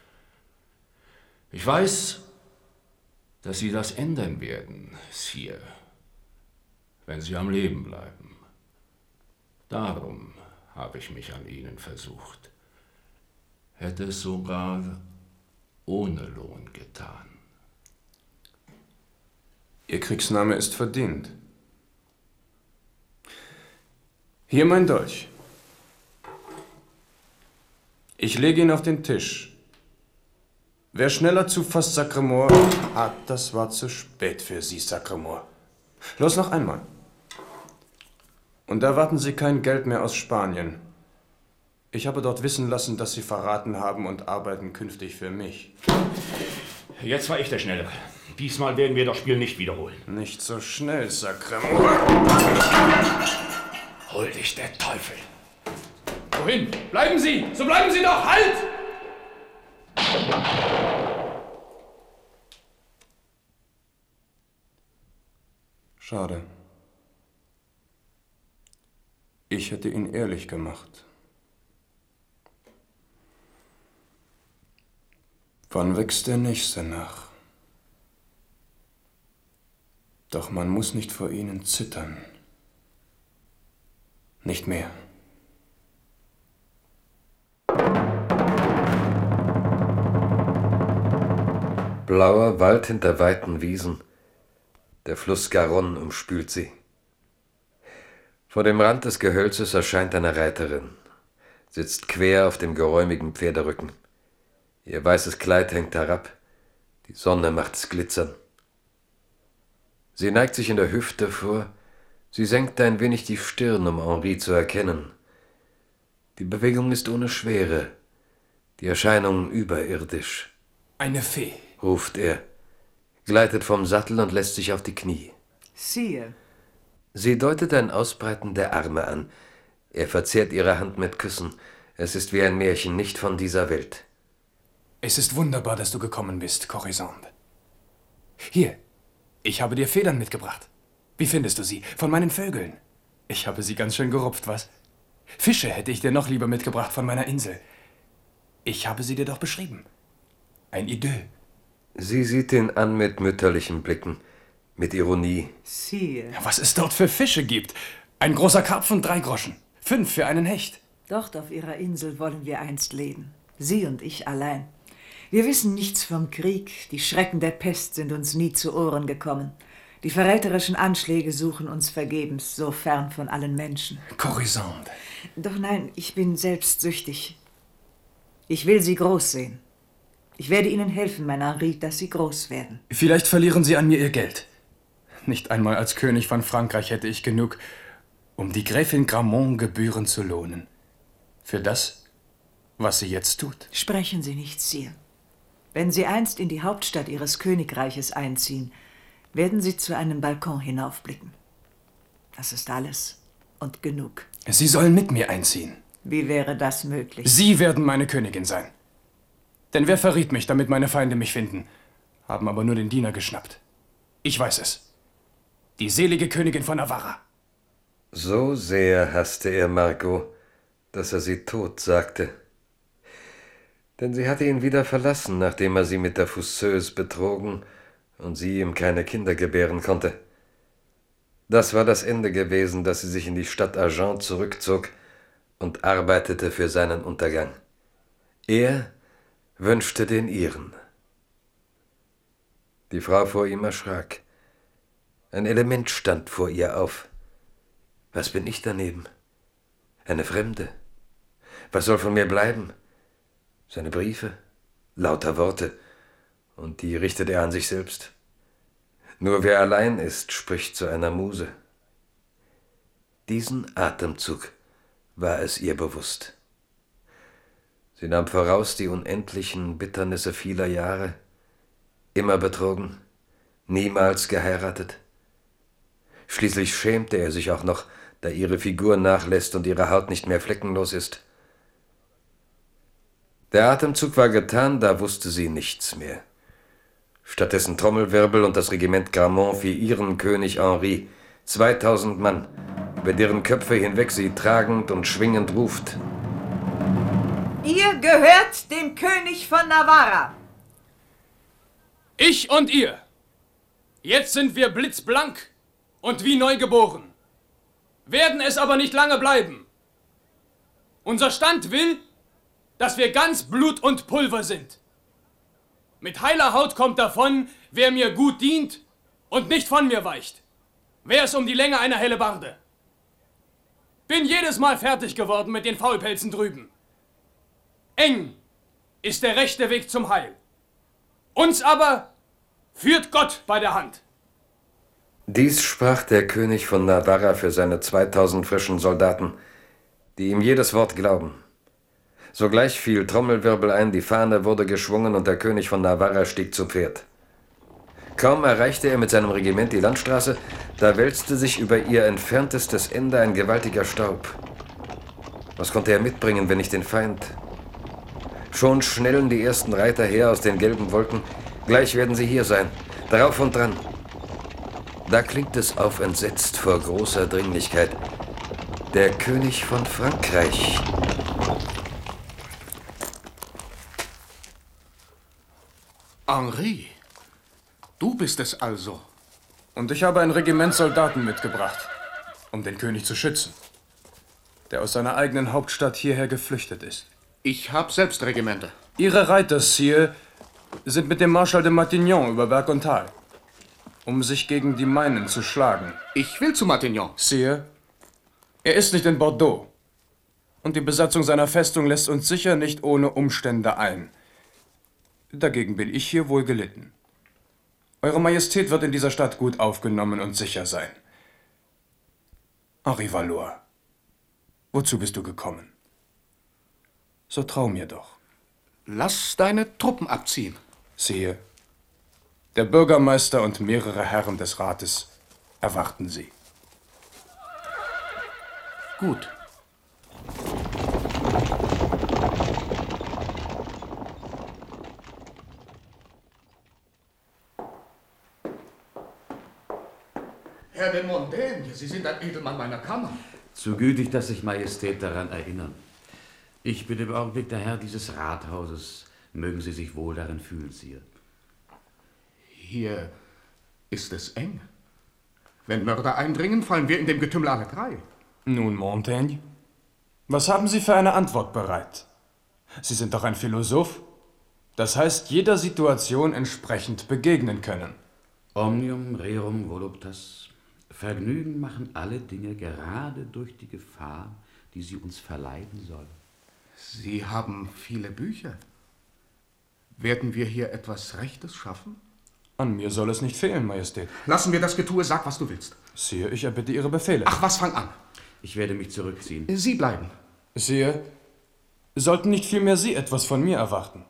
Ich weiß, dass Sie das ändern werden, Sire, wenn Sie am Leben bleiben. Darum habe ich mich an Ihnen versucht. Hätte es sogar ohne Lohn getan. Ihr Kriegsname ist verdient. Hier mein Dolch. Ich lege ihn auf den Tisch. Wer schneller zufasst, Sacremort... das war zu spät für Sie, Sacremort. Los, noch einmal. Und erwarten Sie kein Geld mehr aus Spanien. Ich habe dort wissen lassen, dass Sie verraten haben und arbeiten künftig für mich. Jetzt war ich der Schnellere. Diesmal werden wir das Spiel nicht wiederholen. Nicht so schnell, Sacremort. Hol dich der Teufel. Wohin? Bleiben Sie! So bleiben Sie doch! Halt! Schade. Ich hätte ihn ehrlich gemacht. Wann wächst der Nächste nach? Doch man muss nicht vor ihnen zittern. Nicht mehr. Blauer Wald hinter weiten Wiesen. Der Fluss Garonne umspült sie. Vor dem Rand des Gehölzes erscheint eine Reiterin, sitzt quer auf dem geräumigen Pferderücken. Ihr weißes Kleid hängt herab, die Sonne macht es glitzern. Sie neigt sich in der Hüfte vor, sie senkt ein wenig die Stirn, um Henri zu erkennen. Die Bewegung ist ohne Schwere, die Erscheinung überirdisch. Eine Fee, ruft er. gleitet vom Sattel und lässt sich auf die Knie. Sire. Sie deutet ein Ausbreiten der Arme an. Er verzehrt ihre Hand mit Küssen. Es ist wie ein Märchen, nicht von dieser Welt. Es ist wunderbar, dass du gekommen bist, Corisande. Hier, ich habe dir Federn mitgebracht. Wie findest du sie? Von meinen Vögeln. Ich habe sie ganz schön gerupft, was? Fische hätte ich dir noch lieber mitgebracht von meiner Insel. Ich habe sie dir doch beschrieben. Ein Idyll. Sie sieht ihn an mit mütterlichen Blicken, mit Ironie. Sire. Was es dort für Fische gibt. Ein großer Karpfen, 3 Groschen. 5 für einen Hecht. Dort auf Ihrer Insel wollen wir einst leben. Sie und ich allein. Wir wissen nichts vom Krieg. Die Schrecken der Pest sind uns nie zu Ohren gekommen. Die verräterischen Anschläge suchen uns vergebens, so fern von allen Menschen. Corisande. Doch nein, ich bin selbstsüchtig. Ich will Sie groß sehen. Ich werde Ihnen helfen, mein Henri, dass Sie groß werden. Vielleicht verlieren sie an mir ihr Geld. Nicht einmal als König von Frankreich hätte ich genug, um die Gräfin Gramont gebührend zu lohnen. Für das, was sie jetzt tut. Sprechen Sie nicht, Sire. Wenn Sie einst in die Hauptstadt Ihres Königreiches einziehen, werden Sie zu einem Balkon hinaufblicken. Das ist alles und genug. Sie sollen mit mir einziehen. Wie wäre das möglich? Sie werden meine Königin sein. Denn wer verriet mich, damit meine Feinde mich finden? Haben aber nur den Diener geschnappt. Ich weiß es. Die selige Königin von Navarra. So sehr hasste er Margot, dass er sie tot sagte. Denn sie hatte ihn wieder verlassen, nachdem er sie mit der Fosseuse betrogen und sie ihm keine Kinder gebären konnte. Das war das Ende gewesen, dass sie sich in die Stadt Agen zurückzog und arbeitete für seinen Untergang. Er wünschte den ihren. Die Frau vor ihm erschrak. Ein Element stand vor ihr auf. Was bin ich daneben? Eine Fremde. Was soll von mir bleiben? Seine Briefe, lauter Worte, und die richtet er an sich selbst. Nur wer allein ist, spricht zu einer Muse. Diesen Atemzug war es ihr bewusst. Sie nahm voraus die unendlichen Bitternisse vieler Jahre, immer betrogen, niemals geheiratet. Schließlich schämte er sich auch noch, da ihre Figur nachlässt und ihre Haut nicht mehr fleckenlos ist. Der Atemzug war getan, da wusste sie nichts mehr. Stattdessen Trommelwirbel und das Regiment Gramont für ihren König Henri, 2000 Mann, über deren Köpfe hinweg sie tragend und schwingend ruft: Ihr gehört dem König von Navarra. Ich und ihr. Jetzt sind wir blitzblank und wie neugeboren. Werden es aber nicht lange bleiben. Unser Stand will, dass wir ganz Blut und Pulver sind. Mit heiler Haut kommt davon, wer mir gut dient und nicht von mir weicht. Wer es um die Länge einer Hellebarde. Bin jedes Mal fertig geworden mit den Faulpelzen drüben. Eng ist der rechte Weg zum Heil. Uns aber führt Gott bei der Hand. Dies sprach der König von Navarra für seine 2000 frischen Soldaten, die ihm jedes Wort glauben. Sogleich fiel Trommelwirbel ein, die Fahne wurde geschwungen und der König von Navarra stieg zu Pferd. Kaum erreichte er mit seinem Regiment die Landstraße, da wälzte sich über ihr entferntestes Ende ein gewaltiger Staub. Was konnte er mitbringen, wenn nicht den Feind? Schon schnellen die ersten Reiter her aus den gelben Wolken. Gleich werden sie hier sein, drauf und dran. Da klingt es auf entsetzt vor großer Dringlichkeit: Der König von Frankreich. Henri, du bist es also. Und ich habe ein Regiment Soldaten mitgebracht, um den König zu schützen, der aus seiner eigenen Hauptstadt hierher geflüchtet ist. Ich habe selbst Regimente. Ihre Reiter, Sire, sind mit dem Marschall de Matignon über Berg und Tal, um sich gegen die meinen zu schlagen. Ich will zu Matignon. Sire, er ist nicht in Bordeaux. Und die Besatzung seiner Festung lässt uns sicher nicht ohne Umstände ein. Dagegen bin ich hier wohl gelitten. Eure Majestät wird in dieser Stadt gut aufgenommen und sicher sein. Henri Valois, wozu bist du gekommen? So trau mir doch. Lass deine Truppen abziehen. Sire, Der Bürgermeister und mehrere Herren des Rates erwarten Sie. Gut. Herr de Mondaigne, Sie sind ein Edelmann meiner Kammer. Zu gütig, dass sich Majestät daran erinnern. Ich bin im Augenblick der Herr dieses Rathauses. Mögen Sie sich wohl darin fühlen, Sire. Hier ist es eng. Wenn Mörder eindringen, fallen wir in dem Getümmel alle drei. Nun, Montaigne, was haben Sie für eine Antwort bereit? Sie sind doch ein Philosoph. Das heißt, jeder Situation entsprechend begegnen können. Omnium rerum voluptas. Vergnügen machen alle Dinge gerade durch die Gefahr, die sie uns verleiden soll. Sie haben viele Bücher. Werden wir hier etwas Rechtes schaffen? An mir soll es nicht fehlen, Majestät. Lassen wir das Getue, sag, was du willst. Sire, ich erbitte Ihre Befehle. Ach, was, fang an. Ich werde mich zurückziehen. Sie bleiben. Sire, sollten nicht vielmehr Sie etwas von mir erwarten?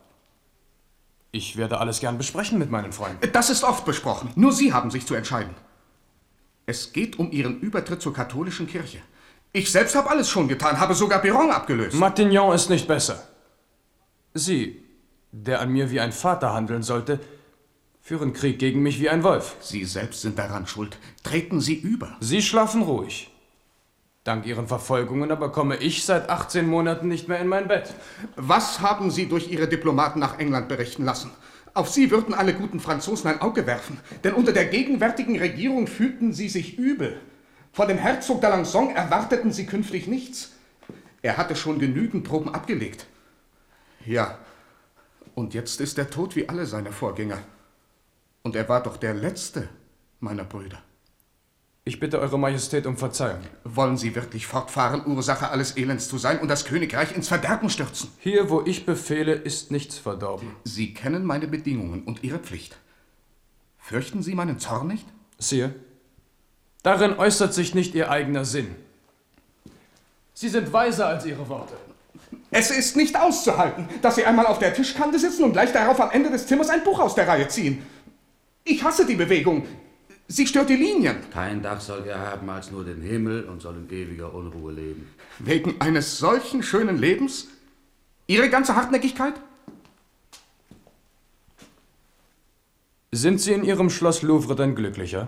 Ich werde alles gern besprechen mit meinen Freunden. Das ist oft besprochen. Nur Sie haben sich zu entscheiden. Es geht um Ihren Übertritt zur katholischen Kirche. Ich selbst habe alles schon getan, habe sogar Biron abgelöst. Matignon ist nicht besser. Sie, der an mir wie ein Vater handeln sollte, führen Krieg gegen mich wie ein Wolf. Sie selbst sind daran schuld. Treten Sie über. Sie schlafen ruhig. Dank Ihren Verfolgungen aber komme ich seit 18 Monaten nicht mehr in mein Bett. Was haben Sie durch Ihre Diplomaten nach England berichten lassen? Auf Sie würden alle guten Franzosen ein Auge werfen, denn unter der gegenwärtigen Regierung fühlten sie sich übel. Von dem Herzog d'Alençon erwarteten sie künftig nichts. Er hatte schon genügend Proben abgelegt. Ja, und jetzt ist er tot wie alle seine Vorgänger. Und er war doch der letzte meiner Brüder. Ich bitte Eure Majestät um Verzeihung. Wollen Sie wirklich fortfahren, Ursache alles Elends zu sein und das Königreich ins Verderben stürzen? Hier, wo ich befehle, ist nichts verdorben. Sie kennen meine Bedingungen und Ihre Pflicht. Fürchten Sie meinen Zorn nicht? Sire, darin äußert sich nicht Ihr eigener Sinn. Sie sind weiser als Ihre Worte. Es ist nicht auszuhalten, dass Sie einmal auf der Tischkante sitzen und gleich darauf am Ende des Zimmers ein Buch aus der Reihe ziehen. Ich hasse die Bewegung. Sie stört die Linien. Kein Dach soll er haben als nur den Himmel und soll in ewiger Unruhe leben. Wegen eines solchen schönen Lebens? Ihre ganze Hartnäckigkeit? Sind Sie in Ihrem Schloss Louvre denn glücklicher?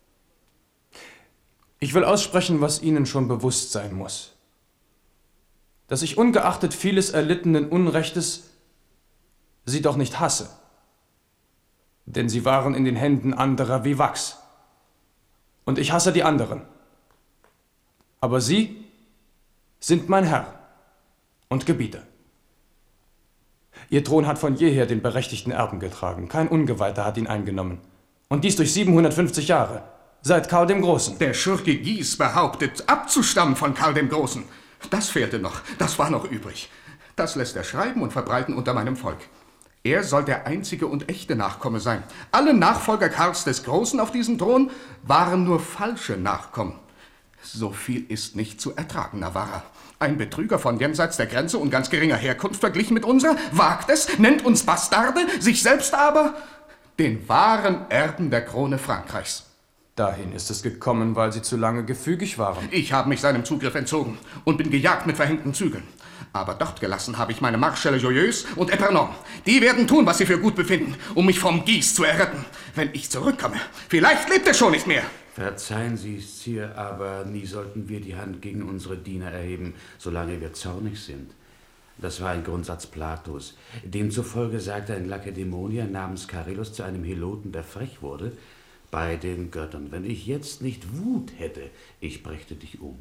Ich will aussprechen, was Ihnen schon bewusst sein muss. Dass ich ungeachtet vieles erlittenen Unrechtes Sie doch nicht hasse. Denn Sie waren in den Händen anderer wie Wachs. Und ich hasse die anderen. Aber Sie sind mein Herr und Gebieter. Ihr Thron hat von jeher den berechtigten Erben getragen. Kein Ungeweihter hat ihn eingenommen. Und dies durch 750 Jahre, seit Karl dem Großen. Der Schurke Guise behauptet, abzustammen von Karl dem Großen. Das fehlte noch, das war noch übrig. Das lässt er schreiben und verbreiten unter meinem Volk. Er soll der einzige und echte Nachkomme sein. Alle Nachfolger Karls des Großen auf diesem Thron waren nur falsche Nachkommen. So viel ist nicht zu ertragen, Navarra. Ein Betrüger von jenseits der Grenze und ganz geringer Herkunft verglichen mit unserer, wagt es, nennt uns Bastarde, sich selbst aber den wahren Erben der Krone Frankreichs. Dahin ist es gekommen, weil Sie zu lange gefügig waren. Ich habe mich seinem Zugriff entzogen und bin gejagt mit verhängten Zügeln. Aber dort gelassen habe ich meine Marschälle Joyeuse und Epernon. Die werden tun, was sie für gut befinden, um mich vom Guise zu erretten. Wenn ich zurückkomme, vielleicht lebt er schon nicht mehr. Verzeihen Sie, Sire, aber nie sollten wir die Hand gegen unsere Diener erheben, solange wir zornig sind. Das war ein Grundsatz Platos. Demzufolge sagte ein Lakedämonier namens Charillus zu einem Heloten, der frech wurde: Bei den Göttern, wenn ich jetzt nicht Wut hätte, ich brächte dich um.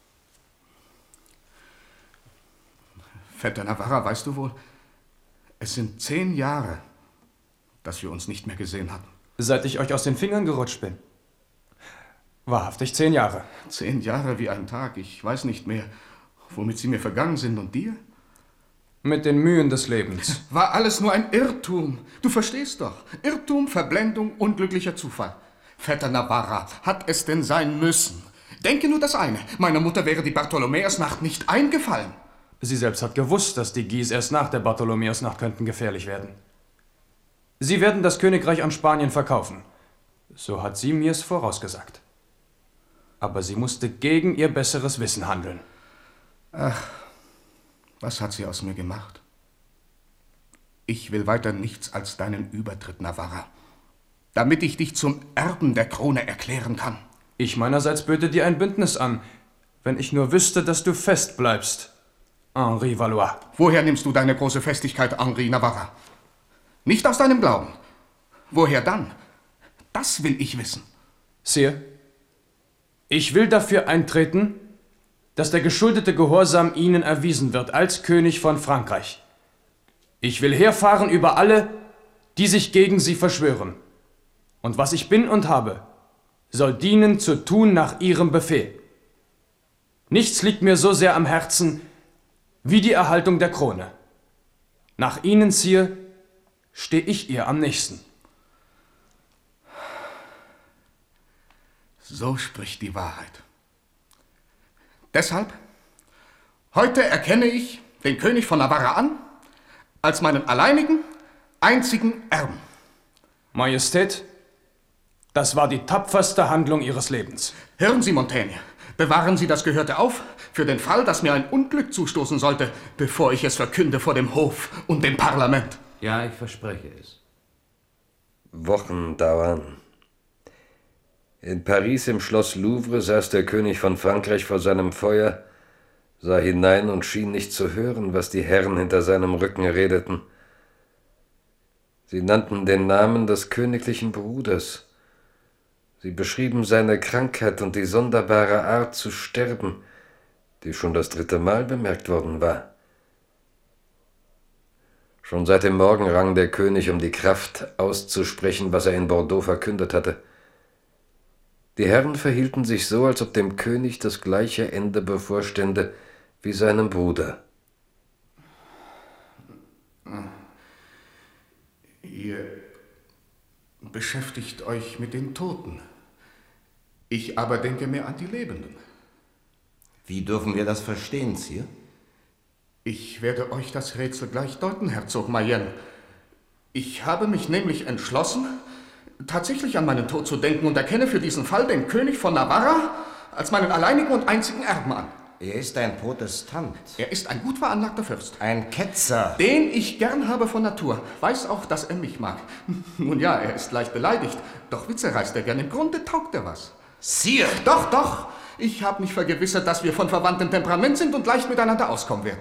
Vetter Navarra, weißt du wohl, es sind 10 Jahre, dass wir uns nicht mehr gesehen hatten. Seit ich euch aus den Fingern gerutscht bin. Wahrhaftig 10 Jahre. 10 Jahre wie ein Tag, ich weiß nicht mehr, womit sie mir vergangen sind. Und dir? Mit den Mühen des Lebens. War alles nur ein Irrtum. Du verstehst doch. Irrtum, Verblendung, unglücklicher Zufall. Vetter Navarra, hat es denn sein müssen? Denke nur das eine, meiner Mutter wäre die Bartholomäusnacht nicht eingefallen. Sie selbst hat gewusst, dass die Guise erst nach der Bartholomäusnacht könnten gefährlich werden. Sie werden das Königreich an Spanien verkaufen. So hat sie mir's vorausgesagt. Aber sie musste gegen ihr besseres Wissen handeln. Ach, was hat sie aus mir gemacht? Ich will weiter nichts als deinen Übertritt, Navarra, damit ich dich zum Erben der Krone erklären kann. Ich meinerseits böte dir ein Bündnis an, wenn ich nur wüsste, dass du fest bleibst, Henri Valois. Woher nimmst du deine große Festigkeit, Henri Navarra? Nicht aus deinem Glauben. Woher dann? Das will ich wissen. Sire, ich will dafür eintreten, dass der geschuldete Gehorsam Ihnen erwiesen wird als König von Frankreich. Ich will herfahren über alle, die sich gegen Sie verschwören. Und was ich bin und habe, soll dienen zu tun nach Ihrem Befehl. Nichts liegt mir so sehr am Herzen wie die Erhaltung der Krone. Nach Ihnen, Sire, stehe ich ihr am nächsten. So spricht die Wahrheit. Deshalb, heute erkenne ich den König von Navarra an als meinen alleinigen, einzigen Erben. Majestät, das war die tapferste Handlung Ihres Lebens. Hören Sie, Montaigne, bewahren Sie das Gehörte auf für den Fall, dass mir ein Unglück zustoßen sollte, bevor ich es verkünde vor dem Hof und dem Parlament. Ja, ich verspreche es. Wochen dauern. In Paris im Schloss Louvre saß der König von Frankreich vor seinem Feuer, sah hinein und schien nicht zu hören, was die Herren hinter seinem Rücken redeten. Sie nannten den Namen des königlichen Bruders. Sie beschrieben seine Krankheit und die sonderbare Art zu sterben, die schon das 3. Mal bemerkt worden war. Schon seit dem Morgen rang der König um die Kraft, auszusprechen, was er in Bordeaux verkündet hatte. Die Herren verhielten sich so, als ob dem König das gleiche Ende bevorstände wie seinem Bruder. Ihr beschäftigt euch mit den Toten. Ich aber denke mehr an die Lebenden. Wie dürfen wir das verstehen, Sire? Ich werde euch das Rätsel gleich deuten, Herzog Mayenne. Ich habe mich nämlich entschlossen, tatsächlich an meinen Tod zu denken und erkenne für diesen Fall den König von Navarra als meinen alleinigen und einzigen Erben an. Er ist ein Protestant. Er ist ein gut veranlagter Fürst. Ein Ketzer. Den ich gern habe von Natur. Weiß auch, dass er mich mag. Nun ja, er ist leicht beleidigt. Doch Witze reißt er gern. Im Grunde taugt er was. Sire! Doch, doch. Ich habe mich vergewissert, dass wir von verwandtem Temperament sind und leicht miteinander auskommen werden.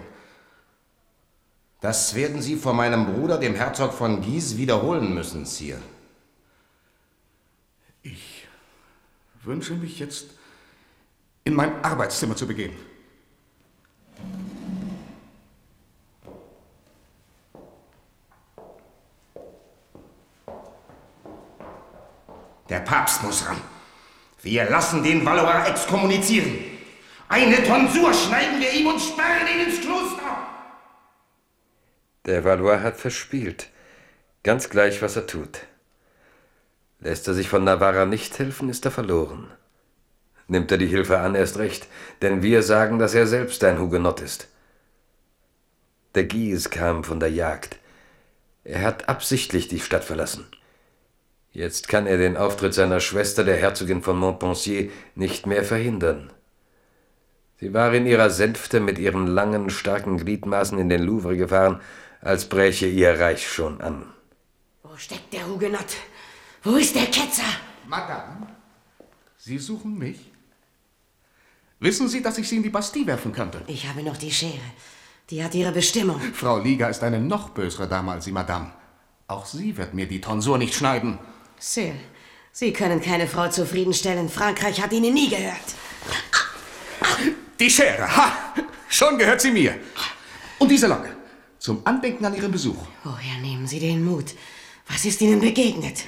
Das werden Sie vor meinem Bruder, dem Herzog von Guise, wiederholen müssen, Sire. Ich wünsche mich jetzt in mein Arbeitszimmer zu begeben. Der Papst muss ran. Wir lassen den Valois exkommunizieren. Eine Tonsur schneiden wir ihm und sperren ihn ins Kloster. Der Valois hat verspielt. Ganz gleich, was er tut. Lässt er sich von Navarra nicht helfen, ist er verloren. Nimmt er die Hilfe an, erst recht, denn wir sagen, dass er selbst ein Hugenott ist. Der Guise kam von der Jagd. Er hat absichtlich die Stadt verlassen. Jetzt kann er den Auftritt seiner Schwester, der Herzogin von Montpensier, nicht mehr verhindern. Sie war in ihrer Sänfte mit ihren langen, starken Gliedmaßen in den Louvre gefahren, als bräche ihr Reich schon an. Wo steckt der Hugenott? Wo ist der Ketzer? Madame, Sie suchen mich? Wissen Sie, dass ich Sie in die Bastille werfen könnte? Ich habe noch die Schere. Die hat ihre Bestimmung. Frau Liga ist eine noch bösere Dame als Sie, Madame. Auch sie wird mir die Tonsur nicht schneiden. Sir, Sie können keine Frau zufriedenstellen. Frankreich hat Ihnen nie gehört. Die Schere, ha! Schon gehört sie mir. Und diese Locke, zum Andenken an Ihren Besuch. Woher nehmen Sie den Mut? Was ist Ihnen begegnet?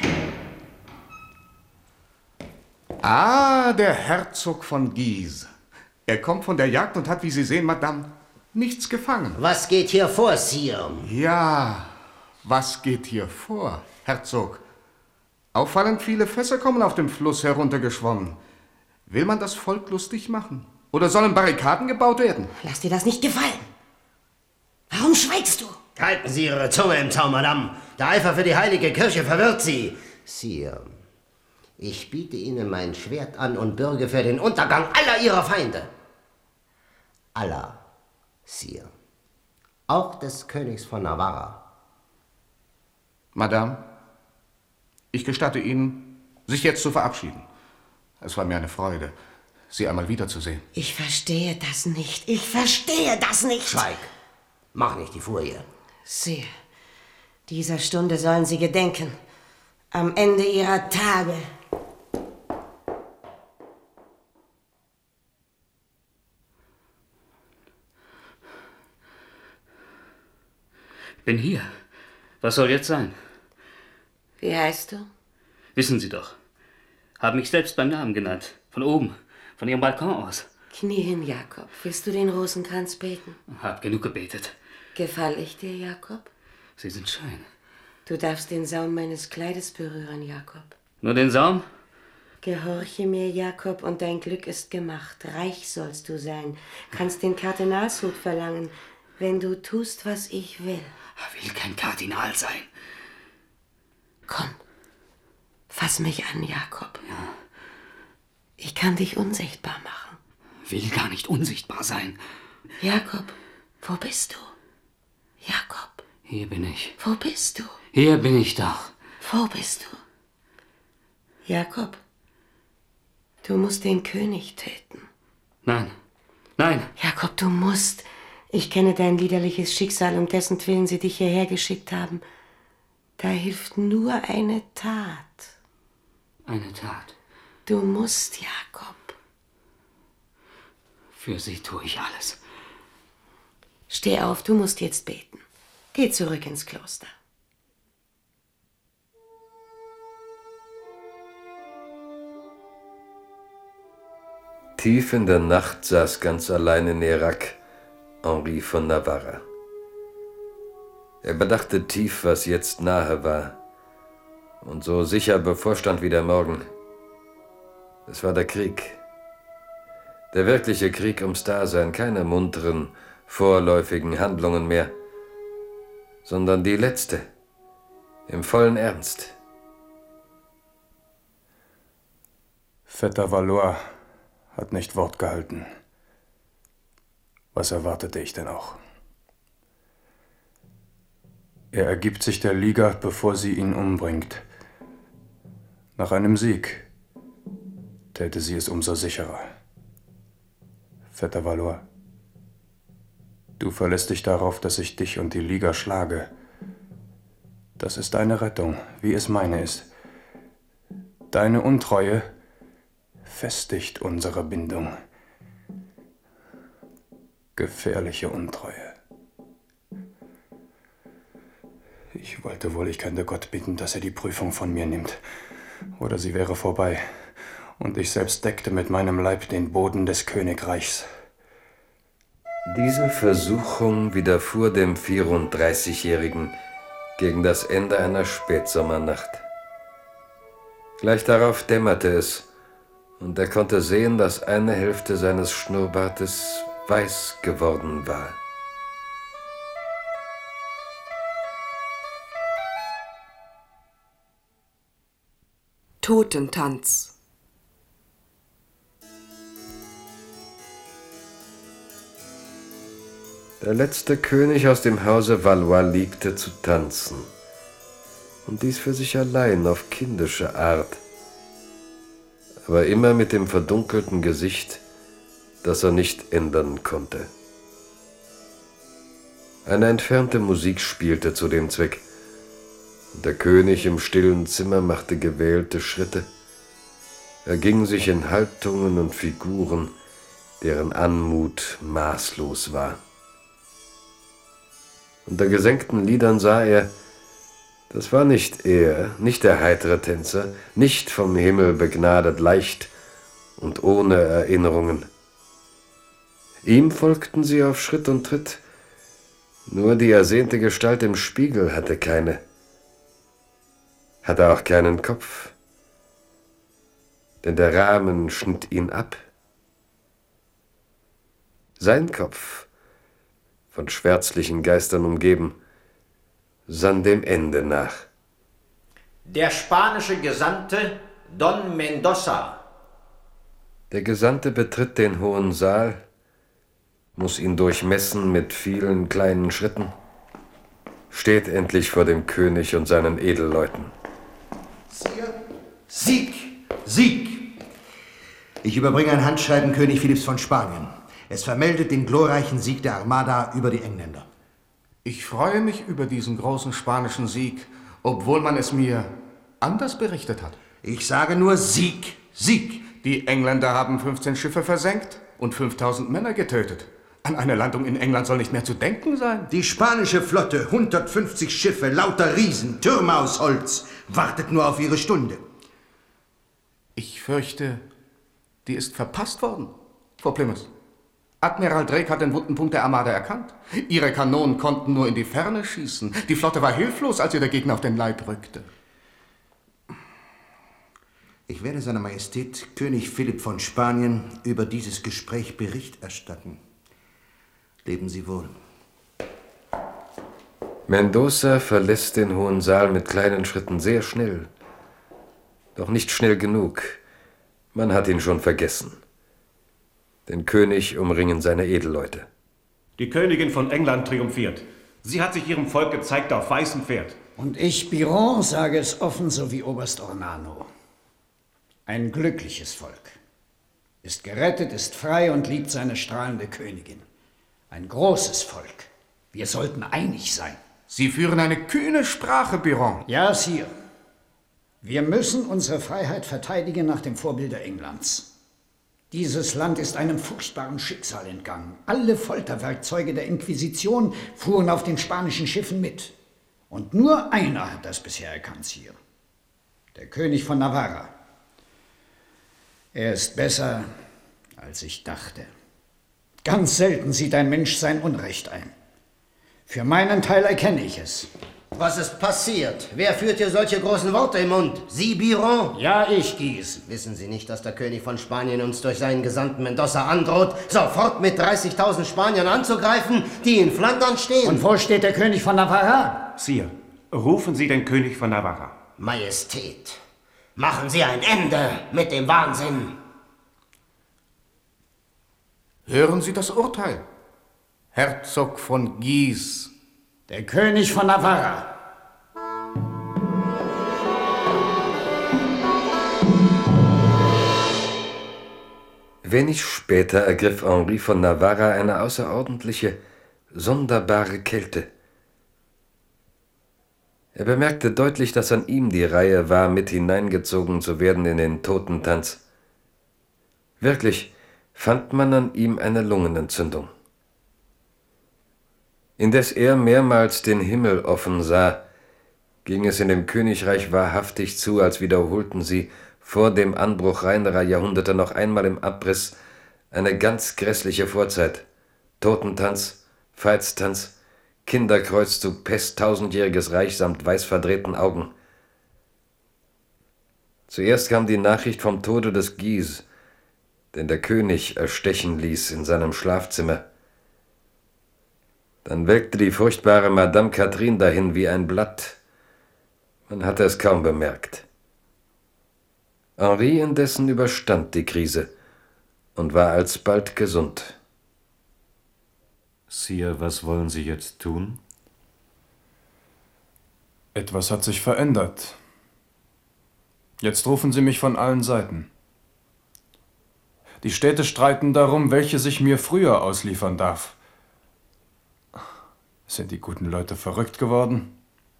Ah, der Herzog von Guise. Er kommt von der Jagd und hat, wie Sie sehen, Madame, nichts gefangen. Was geht hier vor, Sire? Ja, was geht hier vor, Herzog? Auffallend viele Fässer kommen auf dem Fluss heruntergeschwommen. Will man das Volk lustig machen? Oder sollen Barrikaden gebaut werden? Lass dir das nicht gefallen. Warum schweigst du? Halten Sie Ihre Zunge im Zaum, Madame. Der Eifer für die heilige Kirche verwirrt Sie. Sire, ich biete Ihnen mein Schwert an und bürge für den Untergang aller Ihrer Feinde. Aller, Sire. Auch des Königs von Navarra. Madame, ich gestatte Ihnen, sich jetzt zu verabschieden. Es war mir eine Freude, Sie einmal wiederzusehen. Ich verstehe das nicht. Ich verstehe das nicht. Schweig. Mach nicht die Furie. Sire, dieser Stunde sollen Sie gedenken. Am Ende Ihrer Tage. Bin hier. Was soll jetzt sein? Wie heißt du? Wissen Sie doch. Haben mich selbst beim Namen genannt. Von oben. Von Ihrem Balkon aus. Knie hin, Jakob. Willst du den Rosenkranz beten? Hab genug gebetet. Gefall ich dir, Jakob? Sie sind schön. Du darfst den Saum meines Kleides berühren, Jakob. Nur den Saum? Gehorche mir, Jakob, und dein Glück ist gemacht. Reich sollst du sein. Kannst den Kardinalshut verlangen, wenn du tust, was ich will. Will kein Kardinal sein. Komm, fass mich an, Jakob. Ja. Ich kann dich unsichtbar machen. Will gar nicht unsichtbar sein. Jakob, wo bist du? Jakob. Hier bin ich. Wo bist du? Hier bin ich doch. Wo bist du? Jakob, du musst den König töten. Nein, nein. Jakob, du musst. Ich kenne dein liederliches Schicksal, um dessen Willen sie dich hierher geschickt haben. Da hilft nur eine Tat. Eine Tat. Du musst, Jakob. Für sie tue ich alles. Steh auf, du musst jetzt beten. Geh zurück ins Kloster. Tief in der Nacht saß ganz allein in Nérac Henri von Navarra. Er bedachte tief, was jetzt nahe war, und so sicher bevorstand wie der Morgen. Es war der Krieg. Der wirkliche Krieg ums Dasein, keine munteren, vorläufigen Handlungen mehr, sondern die letzte, im vollen Ernst. Vetter Valois hat nicht Wort gehalten. Was erwartete ich denn auch? Er ergibt sich der Liga, bevor sie ihn umbringt. Nach einem Sieg täte sie es umso sicherer. Vetter Valois, du verlässt dich darauf, dass ich dich und die Liga schlage. Das ist deine Rettung, wie es meine ist. Deine Untreue festigt unsere Bindung. Gefährliche Untreue. Ich wollte wohl, ich könnte Gott bitten, dass er die Prüfung von mir nimmt. Oder sie wäre vorbei. Und ich selbst deckte mit meinem Leib den Boden des Königreichs. Diese Versuchung widerfuhr dem 34-Jährigen gegen das Ende einer Spätsommernacht. Gleich darauf dämmerte es, und er konnte sehen, dass eine Hälfte seines Schnurrbartes weiß geworden war. Totentanz. Der letzte König aus dem Hause Valois liebte zu tanzen, und dies für sich allein auf kindische Art, aber immer mit dem verdunkelten Gesicht, das er nicht ändern konnte. Eine entfernte Musik spielte zu dem Zweck, und der König im stillen Zimmer machte gewählte Schritte. Er ging sich in Haltungen und Figuren, deren Anmut maßlos war. Unter gesenkten Lidern sah er, das war nicht er, nicht der heitere Tänzer, nicht vom Himmel begnadet, leicht und ohne Erinnerungen. Ihm folgten sie auf Schritt und Tritt, nur die ersehnte Gestalt im Spiegel hatte keine, hatte auch keinen Kopf, denn der Rahmen schnitt ihn ab. Sein Kopf, von schwärzlichen Geistern umgeben, sann dem Ende nach. Der spanische Gesandte Don Mendoza. Der Gesandte betritt den hohen Saal, muss ihn durchmessen mit vielen kleinen Schritten, steht endlich vor dem König und seinen Edelleuten. Sire, Sieg! Sieg! Ich überbringe ein Handschreiben König Philipps von Spanien. Es vermeldet den glorreichen Sieg der Armada über die Engländer. Ich freue mich über diesen großen spanischen Sieg, obwohl man es mir anders berichtet hat. Ich sage nur Sieg, Sieg! Die Engländer haben 15 Schiffe versenkt und 5000 Männer getötet. An eine Landung in England soll nicht mehr zu denken sein. Die spanische Flotte, 150 Schiffe, lauter Riesen, Türme aus Holz, wartet nur auf ihre Stunde. Ich fürchte, die ist verpasst worden, vor Plymouth. Admiral Drake hat den wunden Punkt der Armada erkannt. Ihre Kanonen konnten nur in die Ferne schießen. Die Flotte war hilflos, als ihr der Gegner auf den Leib rückte. Ich werde seiner Majestät König Philipp von Spanien über dieses Gespräch Bericht erstatten. Leben Sie wohl. Mendoza verlässt den hohen Saal mit kleinen Schritten sehr schnell. Doch nicht schnell genug. Man hat ihn schon vergessen. Den König umringen seine Edelleute. Die Königin von England triumphiert. Sie hat sich ihrem Volk gezeigt auf weißem Pferd. Und ich, Biron, sage es offen, so wie Oberst Ornano. Ein glückliches Volk. Ist gerettet, ist frei und liebt seine strahlende Königin. Ein großes Volk. Wir sollten einig sein. Sie führen eine kühne Sprache, Biron. Ja, Sire. Wir müssen unsere Freiheit verteidigen nach dem Vorbilde Englands. Dieses Land ist einem furchtbaren Schicksal entgangen. Alle Folterwerkzeuge der Inquisition fuhren auf den spanischen Schiffen mit. Und nur einer hat das bisher erkannt, Sire. Der König von Navarra. Er ist besser, als ich dachte. Ganz selten sieht ein Mensch sein Unrecht ein. Für meinen Teil erkenne ich es. Was ist passiert? Wer führt hier solche großen Worte im Mund? Sie, Biron? Ja, ich, Guise. Wissen Sie nicht, dass der König von Spanien uns durch seinen Gesandten Mendoza androht, sofort mit 30.000 Spaniern anzugreifen, die in Flandern stehen? Und wo steht der König von Navarra? Sire, rufen Sie den König von Navarra. Majestät, machen Sie ein Ende mit dem Wahnsinn. Hören Sie das Urteil, Herzog von Guise. Der König von Navarra. Wenig später ergriff Henri von Navarra eine außerordentliche, sonderbare Kälte. Er bemerkte deutlich, dass an ihm die Reihe war, mit hineingezogen zu werden in den Totentanz. Wirklich fand man an ihm eine Lungenentzündung. Indes er mehrmals den Himmel offen sah, ging es in dem Königreich wahrhaftig zu, als wiederholten sie vor dem Anbruch reinerer Jahrhunderte noch einmal im Abriss eine ganz grässliche Vorzeit. Totentanz, Veitstanz, Kinderkreuzzug, Pest, tausendjähriges Reich samt weißverdrehten Augen. Zuerst kam die Nachricht vom Tode des Guise, den der König erstechen ließ in seinem Schlafzimmer. Dann welkte die furchtbare Madame Catherine dahin wie ein Blatt. Man hatte es kaum bemerkt. Henri indessen überstand die Krise und war alsbald gesund. Sire, was wollen Sie jetzt tun? Etwas hat sich verändert. Jetzt rufen sie mich von allen Seiten. Die Städte streiten darum, welche sich mir früher ausliefern darf. Sind die guten Leute verrückt geworden?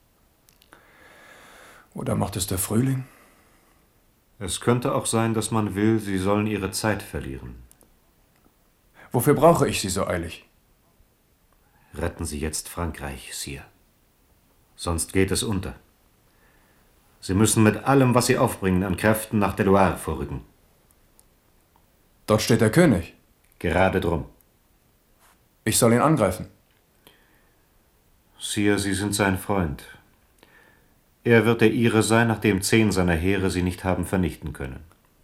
Oder macht es der Frühling? Es könnte auch sein, dass man will, Sie sollen Ihre Zeit verlieren. Wofür brauche ich Sie so eilig? Retten Sie jetzt Frankreich, Sire. Sonst geht es unter. Sie müssen mit allem, was Sie aufbringen, an Kräften nach der Loire vorrücken. Dort steht der König. Gerade drum. Ich soll ihn angreifen. Sire, Sie sind sein Freund. Er wird der Ihre sein, nachdem 10 seiner Heere Sie nicht haben vernichten können.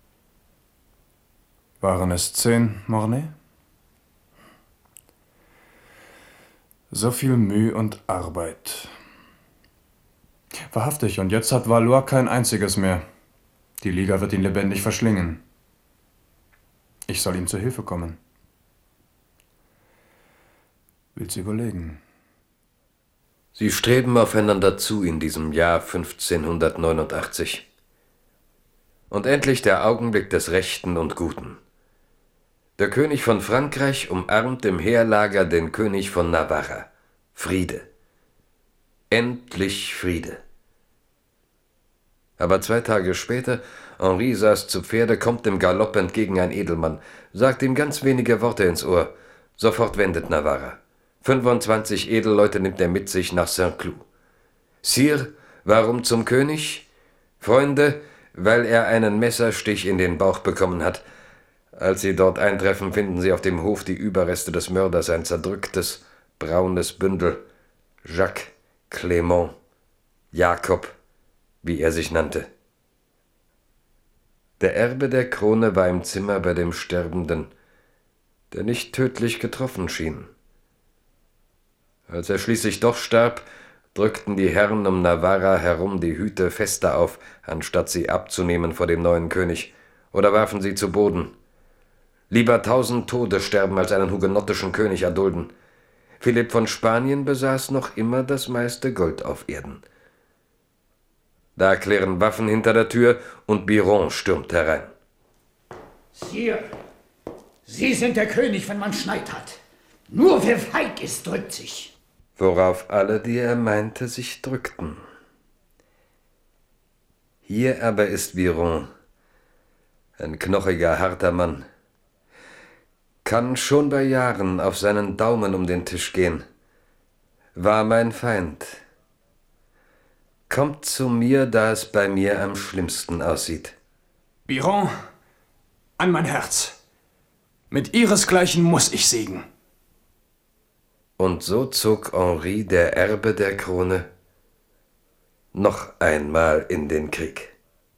Waren es 10, Mornay? So viel Mühe und Arbeit. Wahrhaftig, und jetzt hat Valois kein einziges mehr. Die Liga wird ihn lebendig verschlingen. Ich soll ihm zur Hilfe kommen. Will's überlegen. Sie streben aufeinander zu in diesem Jahr 1589. Und endlich der Augenblick des Rechten und Guten. Der König von Frankreich umarmt im Heerlager den König von Navarra. Friede. Endlich Friede. Aber 2 Tage später, Henri saß zu Pferde, kommt im Galopp entgegen ein Edelmann, sagt ihm ganz wenige Worte ins Ohr. Sofort wendet Navarra. 25 Edelleute nimmt er mit sich nach Saint-Cloud. Sire, warum zum König? Freunde, weil er einen Messerstich in den Bauch bekommen hat. Als sie dort eintreffen, finden sie auf dem Hof die Überreste des Mörders, ein zerdrücktes, braunes Bündel. Jacques, Clément, Jakob, wie er sich nannte. Der Erbe der Krone war im Zimmer bei dem Sterbenden, der nicht tödlich getroffen schien. Als er schließlich doch starb, drückten die Herren um Navarra herum die Hüte fester auf, anstatt sie abzunehmen vor dem neuen König, oder warfen sie zu Boden. Lieber 1000 Tode sterben, als einen hugenottischen König erdulden. Philipp von Spanien besaß noch immer das meiste Gold auf Erden. Da klirren Waffen hinter der Tür und Biron stürmt herein. Sire, Sie sind der König, wenn man Schneid hat. Nur wer feig ist, drückt sich. Worauf alle, die er meinte, sich drückten. Hier aber ist Biron, ein knochiger, harter Mann. Kann schon bei Jahren auf seinen Daumen um den Tisch gehen. War mein Feind. Kommt zu mir, da es bei mir am schlimmsten aussieht. Biron, an mein Herz. Mit ihresgleichen muss ich siegen. Und so zog Henri, der Erbe der Krone, noch einmal in den Krieg.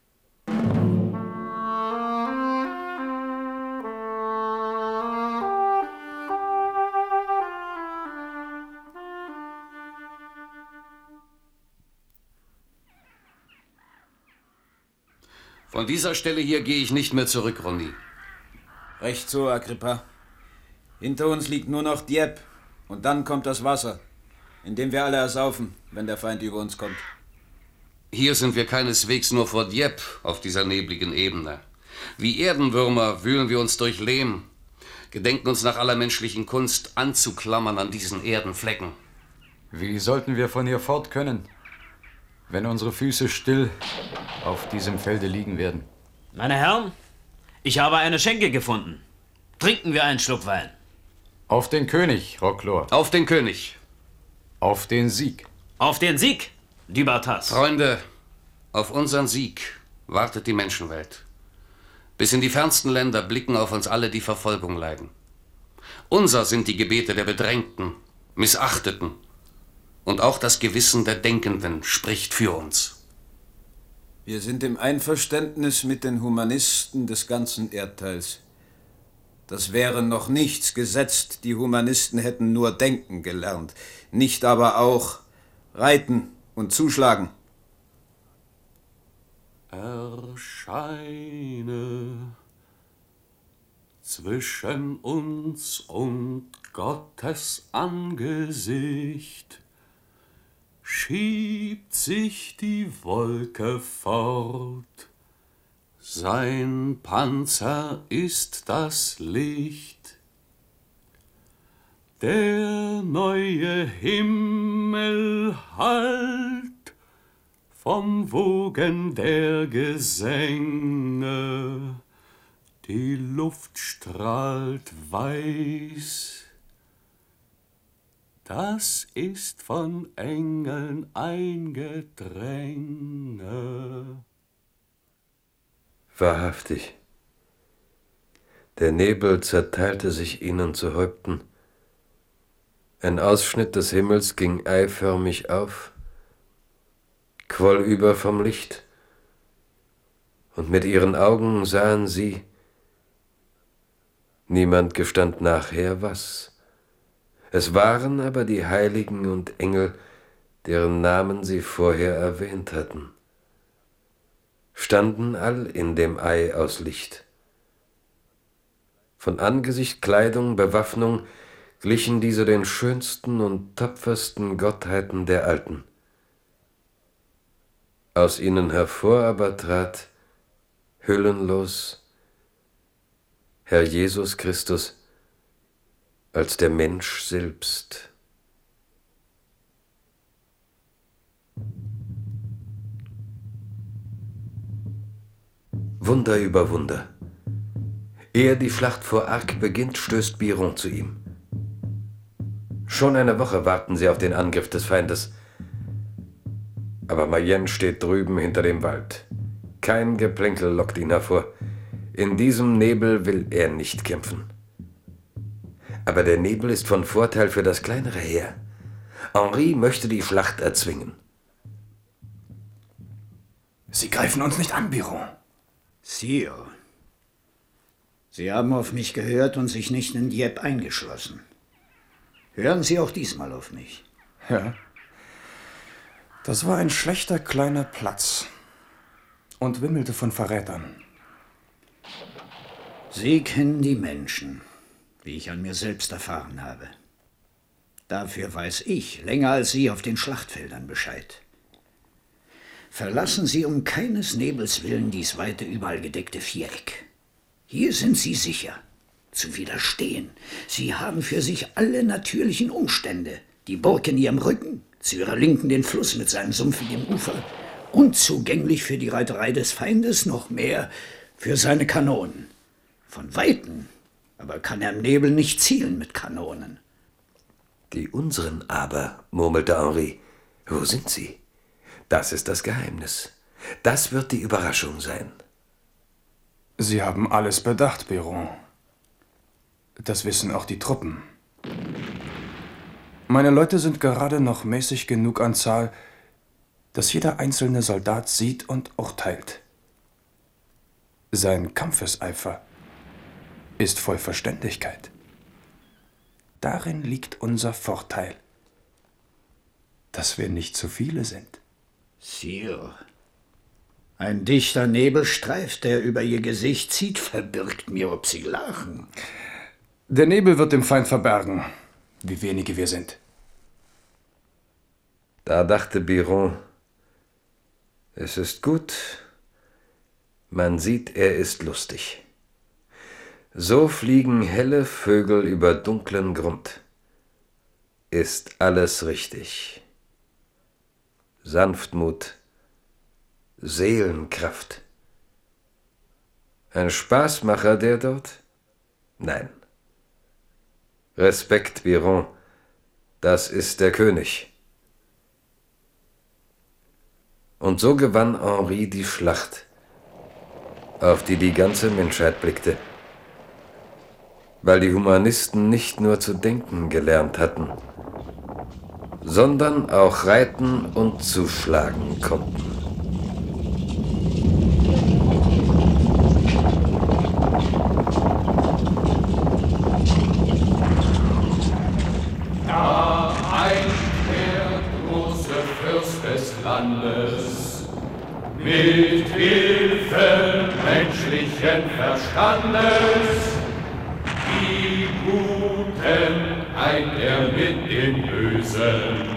Von dieser Stelle hier gehe ich nicht mehr zurück, Rony. Recht so, Agrippa. Hinter uns liegt nur noch Dieppe. Und dann kommt das Wasser, in dem wir alle ersaufen, wenn der Feind über uns kommt. Hier sind wir keineswegs nur vor Dieppe auf dieser nebligen Ebene. Wie Erdenwürmer wühlen wir uns durch Lehm, gedenken uns nach aller menschlichen Kunst anzuklammern an diesen Erdenflecken. Wie sollten wir von hier fort können, wenn unsere Füße still auf diesem Felde liegen werden? Meine Herren, ich habe eine Schenke gefunden. Trinken wir einen Schluck Wein. Auf den König, Roclor. Auf den König. Auf den Sieg. Auf den Sieg, du Bartas. Freunde, auf unseren Sieg wartet die Menschenwelt. Bis in die fernsten Länder blicken auf uns alle, die Verfolgung leiden. Unser sind die Gebete der Bedrängten, Missachteten. Und auch das Gewissen der Denkenden spricht für uns. Wir sind im Einverständnis mit den Humanisten des ganzen Erdteils. Das wäre noch nichts gesetzt, die Humanisten hätten nur denken gelernt, nicht aber auch reiten und zuschlagen. Erscheine zwischen uns und Gottes Angesicht, schiebt sich die Wolke fort. Sein Panzer ist das Licht. Der neue Himmel hallt vom Wogen der Gesänge. Die Luft strahlt weiß. Das ist von Engeln ein Gedränge. Wahrhaftig. Der Nebel zerteilte sich ihnen zu Häupten. Ein Ausschnitt des Himmels ging eiförmig auf, quoll über vom Licht, und mit ihren Augen sahen sie. Niemand gestand nachher was. Es waren aber die Heiligen und Engel, deren Namen sie vorher erwähnt hatten, standen all in dem Ei aus Licht. Von Angesicht, Kleidung, Bewaffnung glichen diese den schönsten und tapfersten Gottheiten der Alten. Aus ihnen hervor aber trat, hüllenlos, Herr Jesus Christus als der Mensch selbst. Wunder über Wunder. Ehe die Schlacht vor Arques beginnt, stößt Biron zu ihm. Schon eine Woche warten sie auf den Angriff des Feindes. Aber Mayenne steht drüben hinter dem Wald. Kein Geplänkel lockt ihn hervor. In diesem Nebel will er nicht kämpfen. Aber der Nebel ist von Vorteil für das kleinere Heer. Henri möchte die Schlacht erzwingen. Sie greifen uns nicht an, Biron. Sire, Sie haben auf mich gehört und sich nicht in Dieppe eingeschlossen. Hören Sie auch diesmal auf mich. Ja. Das war ein schlechter kleiner Platz und wimmelte von Verrätern. Sie kennen die Menschen, wie ich an mir selbst erfahren habe. Dafür weiß ich länger als Sie auf den Schlachtfeldern Bescheid. Verlassen Sie um keines Nebels willen dies weite, überall gedeckte Viereck. Hier sind Sie sicher, zu widerstehen. Sie haben für sich alle natürlichen Umstände. Die Burg in Ihrem Rücken, zu Ihrer Linken den Fluss mit seinem sumpfigen Ufer. Unzugänglich für die Reiterei des Feindes, noch mehr für seine Kanonen. Von Weitem aber kann er im Nebel nicht zielen mit Kanonen. Die unseren aber, murmelte Henri. Wo sind sie? Das ist das Geheimnis. Das wird die Überraschung sein. Sie haben alles bedacht, Biron. Das wissen auch die Truppen. Meine Leute sind gerade noch mäßig genug an Zahl, dass jeder einzelne Soldat sieht und urteilt. Sein Kampfeseifer ist voll Verständigkeit. Darin liegt unser Vorteil, dass wir nicht zu viele sind. Sire, ein dichter Nebelstreif, der über Ihr Gesicht zieht, verbirgt mir, ob Sie lachen. Der Nebel wird dem Feind verbergen, wie wenige wir sind. Da dachte Biron, es ist gut, man sieht, er ist lustig. So fliegen helle Vögel über dunklen Grund. Ist alles richtig. Sanftmut, Seelenkraft. Ein Spaßmacher, der dort? Nein. Respekt, Biron, das ist der König. Und so gewann Henri die Schlacht, auf die die ganze Menschheit blickte, weil die Humanisten nicht nur zu denken gelernt hatten, sondern auch reiten und zuschlagen konnten. Da eilt der große Fürst des Landes mit Hilfe menschlichen Verstandes. Die Guten eint er mit den Bösen.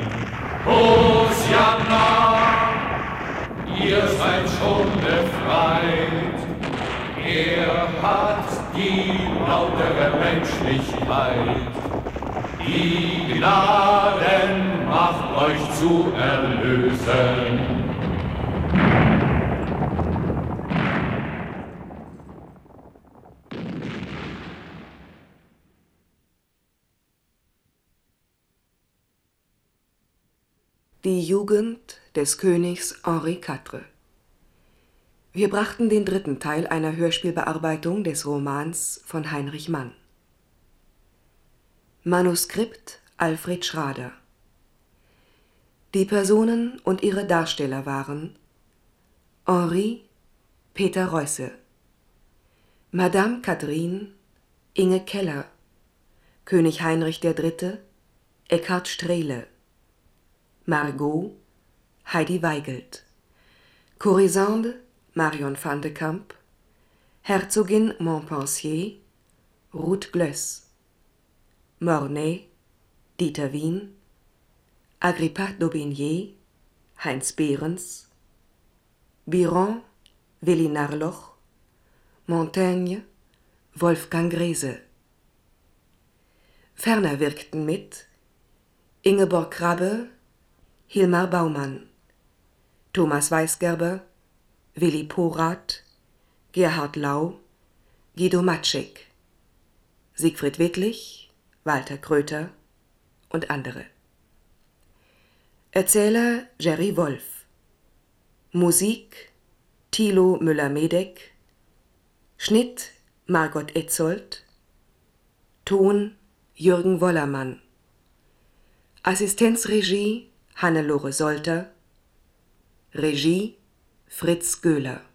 Hosianna, ihr seid schon befreit. Er hat die lautere Menschlichkeit. Die Gnadenmacht euch zu erlösen. Die Jugend des Königs Henri IV. Wir brachten den dritten Teil einer Hörspielbearbeitung des Romans von Heinrich Mann. Manuskript Alfred Schrader. Die Personen und ihre Darsteller waren Henri Peter Reusse, Madame Catherine Inge Keller, König Heinrich III. Eckhard Strehle, Margot Heidi Weigelt, Corisande Marion van de Kamp, Herzogin Montpensier Ruth Glöss, Mornay Dieter Wien, Agrippa d'Aubigné Heinz Behrens, Biron Willi Narloch, Montaigne Wolfgang Grese. Ferner wirkten mit Ingeborg Krabbe, Hilmar Baumann, Thomas Weisgerber, Willi Porath, Gerhard Lau, Guido Matschek, Siegfried Wittlich, Walter Kröter und andere. Erzähler Jerry Wolf, Musik Thilo Müller-Medeck, Schnitt Margot Etzold, Ton Jürgen Wollermann, Assistenzregie Hannelore Solter, Regie Fritz Göhler.